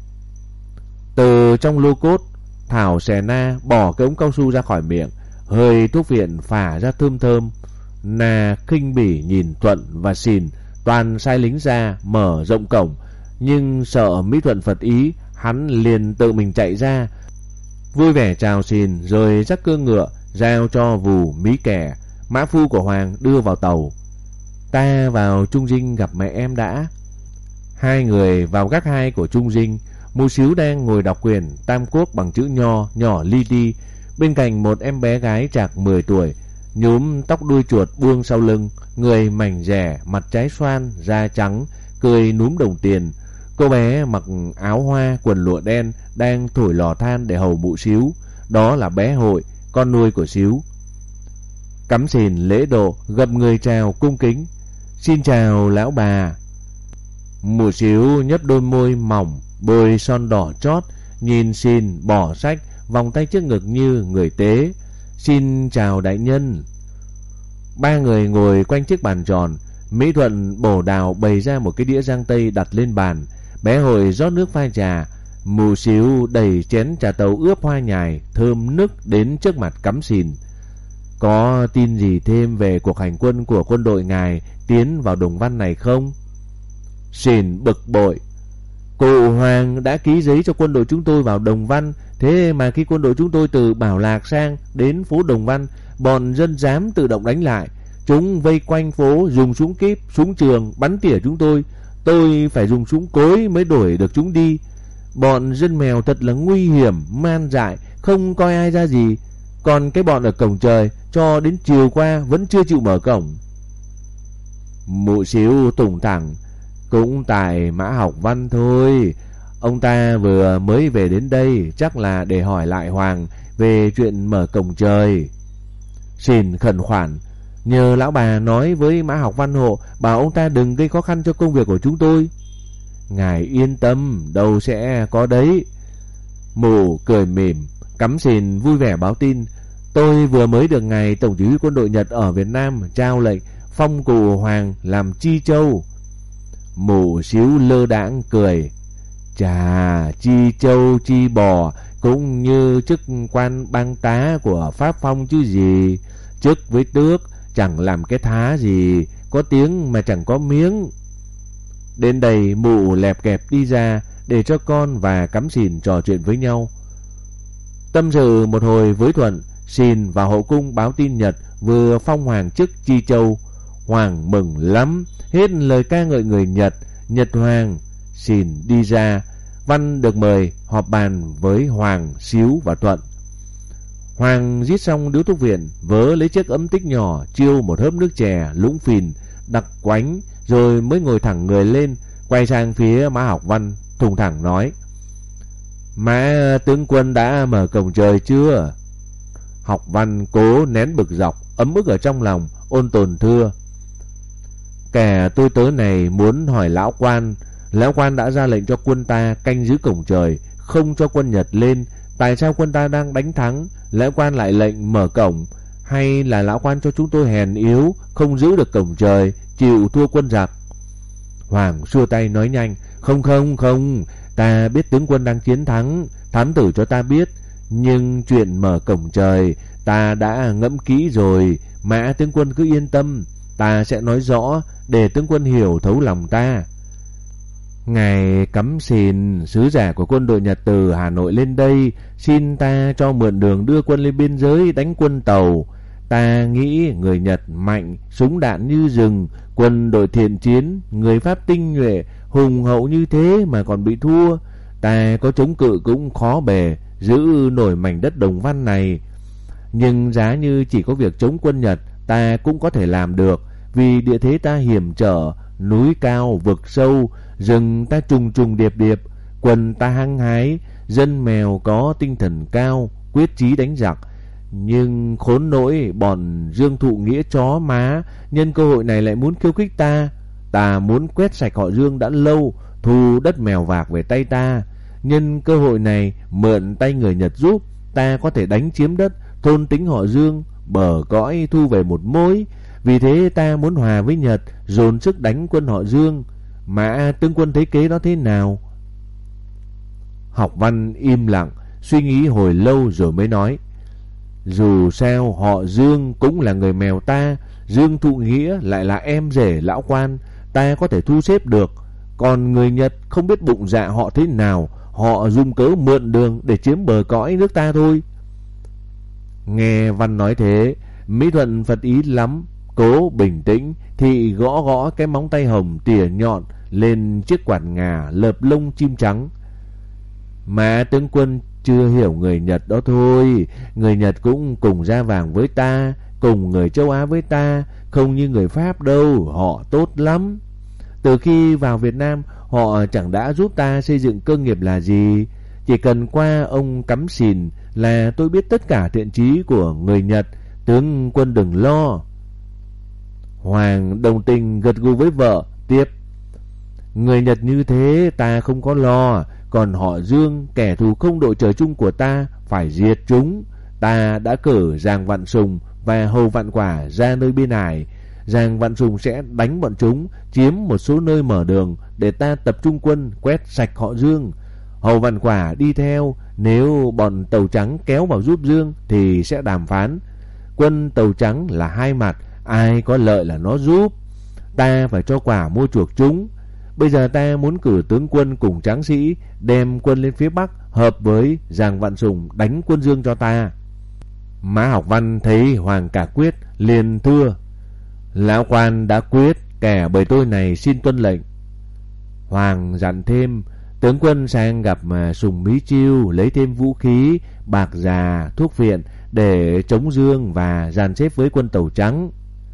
Từ trong lô cốt, Thảo xè na bỏ cái ống cao su ra khỏi miệng, hơi thuốc viện phả ra thơm thơm. Na khinh bỉ nhìn Thuận và Sìn, toàn sai lính ra mở rộng cổng, nhưng sợ Mỹ Thuận phật ý, hắn liền tự mình chạy ra, vui vẻ chào Sìn rồi dắt cương ngựa giao cho Vù Mí Kẻ, mã phu của Hoàng, đưa vào tàu. "Ta vào Trung Dinh gặp mẹ em đã." Hai người vào gác hai của Trung Dinh. Mụ Xíu đang ngồi đọc quyển Tam Quốc bằng chữ nho nhỏ li ti, bên cạnh một em bé gái trạc mười tuổi, nhúm tóc đuôi chuột buông sau lưng, người mảnh dẻ, mặt trái xoan, da trắng, cười núm đồng tiền. Cô bé mặc áo hoa, quần lụa đen, đang thổi lò than để hầu mụ Xíu. Đó là bé Hội, con nuôi của Xíu. Cắm Sìn lễ độ gập người chào cung kính: "Xin chào lão bà." Mụ Xíu nhấp đôi môi mỏng, bôi son đỏ chót, nhìn Sìn bỏ sách, vòng tay trước ngực như người tế: "Xin chào đại nhân." Ba người ngồi quanh chiếc bàn tròn. Mỹ Thuận bổ đào bày ra một cái đĩa giang tây đặt lên bàn. Bé Hội rót nước pha trà. Mụ Xíu đẩy chén trà tàu ướp hoa nhài thơm nức đến trước mặt Cắm Sìn. "Có tin gì thêm về cuộc hành quân của quân đội ngài tiến vào Đồng Văn này không?" Sìn bực bội: "Cụ Hoàng đã ký giấy cho quân đội chúng tôi vào Đồng Văn, thế mà khi quân đội chúng tôi từ Bảo Lạc sang đến phố Đồng Văn, bọn dân dám tự động đánh lại. Chúng vây quanh phố, dùng súng kíp, súng trường bắn tỉa chúng tôi. Tôi phải dùng súng cối mới đuổi được chúng đi. Bọn dân mèo thật là nguy hiểm, man dại, không coi ai ra gì. Còn cái bọn ở cổng trời cho đến chiều qua vẫn chưa chịu mở cổng." Mụ Xíu tùng thẳng: "Cũng tại Mã Học Văn thôi. Ông ta vừa mới về đến đây, chắc là để hỏi lại Hoàng về chuyện mở cổng trời." Sìn khẩn khoản: "Nhờ lão bà nói với Mã Học Văn hộ, bảo ông ta đừng gây khó khăn cho công việc của chúng tôi." "Ngài yên tâm, đâu sẽ có đấy." Mụ cười mỉm. Cắm Sìn vui vẻ báo tin: "Tôi vừa mới được ngài tổng chỉ huy quân đội Nhật ở Việt Nam trao lệnh phong cụ Hoàng làm Chi Châu." Mụ Xíu lơ đãng cười: "Chà, Chi Châu Chi Bò cũng như chức quan bang tá của Pháp Phong chứ gì. Chức với tước chẳng làm cái thá gì, có tiếng mà chẳng có miếng." Đến đây mụ lẹp kẹp đi ra để cho con và Cắm Sìn trò chuyện với nhau. Tâm sự một hồi với Thuận, Sìn vào hậu cung báo tin Nhật vừa phong Hoàng chức Chi Châu. Hoàng mừng lắm, hết lời ca ngợi người Nhật, Nhật Hoàng. Sìn đi ra, Văn được mời họp bàn với Hoàng, Xíu và Thuận. Hoàng rít xong điếu thuốc viện, vớ lấy chiếc ấm tích nhỏ, chiêu một hớp nước chè lũng phìn, đặc quánh, rồi mới ngồi thẳng người lên, quay sang phía Mã Học Văn, thùng thẳng nói: "Mã tướng quân đã mở cổng trời chưa?" Học Văn cố nén bực dọc, ấm ức ở trong lòng, ôn tồn thưa: "Kẻ tôi tớ này muốn hỏi lão quan. Lão quan đã ra lệnh cho quân ta canh giữ cổng trời, không cho quân Nhật lên. Tại sao quân ta đang đánh thắng, lão quan lại lệnh mở cổng? Hay là lão quan cho chúng tôi hèn yếu, không giữ được cổng trời, chịu thua quân giặc?" Hoàng xua tay nói nhanh: Không không không, ta biết tướng quân đang chiến thắng, thám tử cho ta biết. Nhưng chuyện mở cổng trời ta đã ngẫm kỹ rồi. Mã tướng quân cứ yên tâm, ta sẽ nói rõ để tướng quân hiểu thấu lòng ta." "Ngài Cắm Sìn, sứ giả của quân đội Nhật từ Hà Nội lên đây, xin ta cho mượn đường đưa quân lên biên giới đánh quân Tàu. Ta nghĩ người Nhật mạnh, súng đạn như rừng, quân đội thiện chiến, người Pháp tinh nhuệ, hùng hậu như thế mà còn bị thua. ta có chống cự cũng khó bề giữ nổi mảnh đất Đồng Văn này. Nhưng giá như chỉ có việc chống quân Nhật, ta cũng có thể làm được, vì địa thế ta hiểm trở, núi cao vực sâu, rừng ta trùng trùng điệp điệp, quân ta hăng hái, dân mèo có tinh thần cao, quyết chí đánh giặc. Nhưng khốn nỗi bọn Dương Thụ Nghĩa chó má nhân cơ hội này lại muốn khiêu khích ta. Ta muốn quét sạch họ Dương đã lâu, thu đất Mèo Vạc về tay ta. Nhân cơ hội này mượn tay người Nhật giúp, ta có thể đánh chiếm đất, thôn tính họ Dương, bờ cõi thu về một mối. Vì thế ta muốn hòa với Nhật, dồn sức đánh quân họ Dương. Mà tướng quân thấy kế đó thế nào? Học Văn im lặng, suy nghĩ hồi lâu rồi mới nói: dù sao họ Dương cũng là người Mèo ta, Dương Thụ Nghĩa lại là em rể lão quan, ta có thể thu xếp được. Còn người Nhật không biết bụng dạ họ thế nào, họ dùng cớ mượn đường để chiếm bờ cõi nước ta thôi. Nghe Văn nói thế, Mỹ Thuận phật ý lắm, cố bình tĩnh thì gõ gõ cái móng tay hồng tỉa nhọn lên chiếc quạt ngà lợp lông chim trắng. Mà tướng quân chưa hiểu người Nhật đó thôi. Người Nhật cũng cùng da vàng với ta, cùng người châu Á với ta, không như người Pháp đâu, họ tốt lắm. Từ khi vào Việt Nam, họ chẳng đã giúp ta xây dựng cơ nghiệp là gì. Chỉ cần qua ông Cắm Sìn là tôi biết tất cả thiện chí của người Nhật, tướng quân đừng lo. Hoàng đồng tình gật gù với vợ, tiếp: người Nhật như thế ta không có lo, còn họ Dương, kẻ thù không đội trời chung của ta, phải diệt chúng. Ta đã cử Giàng Vạn Sùng và Hầu Vạn Quả ra nơi biên ải. Giàng Vạn Sùng sẽ đánh bọn chúng, chiếm một số nơi mở đường để ta tập trung quân quét sạch họ Dương. Hầu Vạn Quả đi theo, nếu bọn Tàu Trắng kéo vào giúp Dương thì sẽ đàm phán. Quân Tàu Trắng là hai mặt, ai có lợi là nó giúp. Ta phải cho quả mua chuộc chúng. Bây giờ ta muốn cử tướng quân cùng tráng sĩ đem quân lên phía Bắc, hợp với Giàng Vạn Sùng đánh quân Dương cho ta. Mã Học Văn thấy Hoàng cả quyết, liền thưa: lão quan đã quyết, kẻ bầy tôi này xin tuân lệnh. Hoàng dặn thêm: tướng quân sang gặp mà Sùng Mí Chiêu, lấy thêm vũ khí, bạc già, thuốc viện để chống Dương và dàn xếp với quân Tàu Trắng.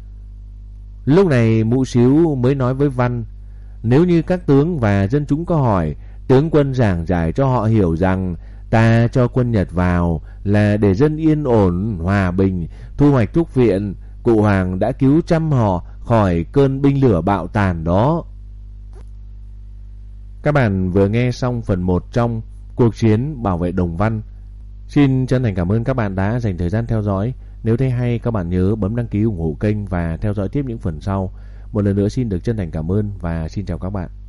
Lúc này Mụ Xíu mới nói với Văn: nếu như các tướng và dân chúng có hỏi, tướng quân giảng giải cho họ hiểu rằng ta cho quân Nhật vào là để dân yên ổn, hòa bình, thu hoạch thuốc viện. Cụ Hoàng đã cứu trăm họ khỏi cơn binh lửa bạo tàn đó. Các bạn vừa nghe xong phần một trong Cuộc chiến bảo vệ Đồng Văn. Xin chân thành cảm ơn các bạn đã dành thời gian theo dõi. Nếu thấy hay, các bạn nhớ bấm đăng ký ủng hộ kênh và theo dõi tiếp những phần sau. Một lần nữa xin được chân thành cảm ơn và xin chào các bạn.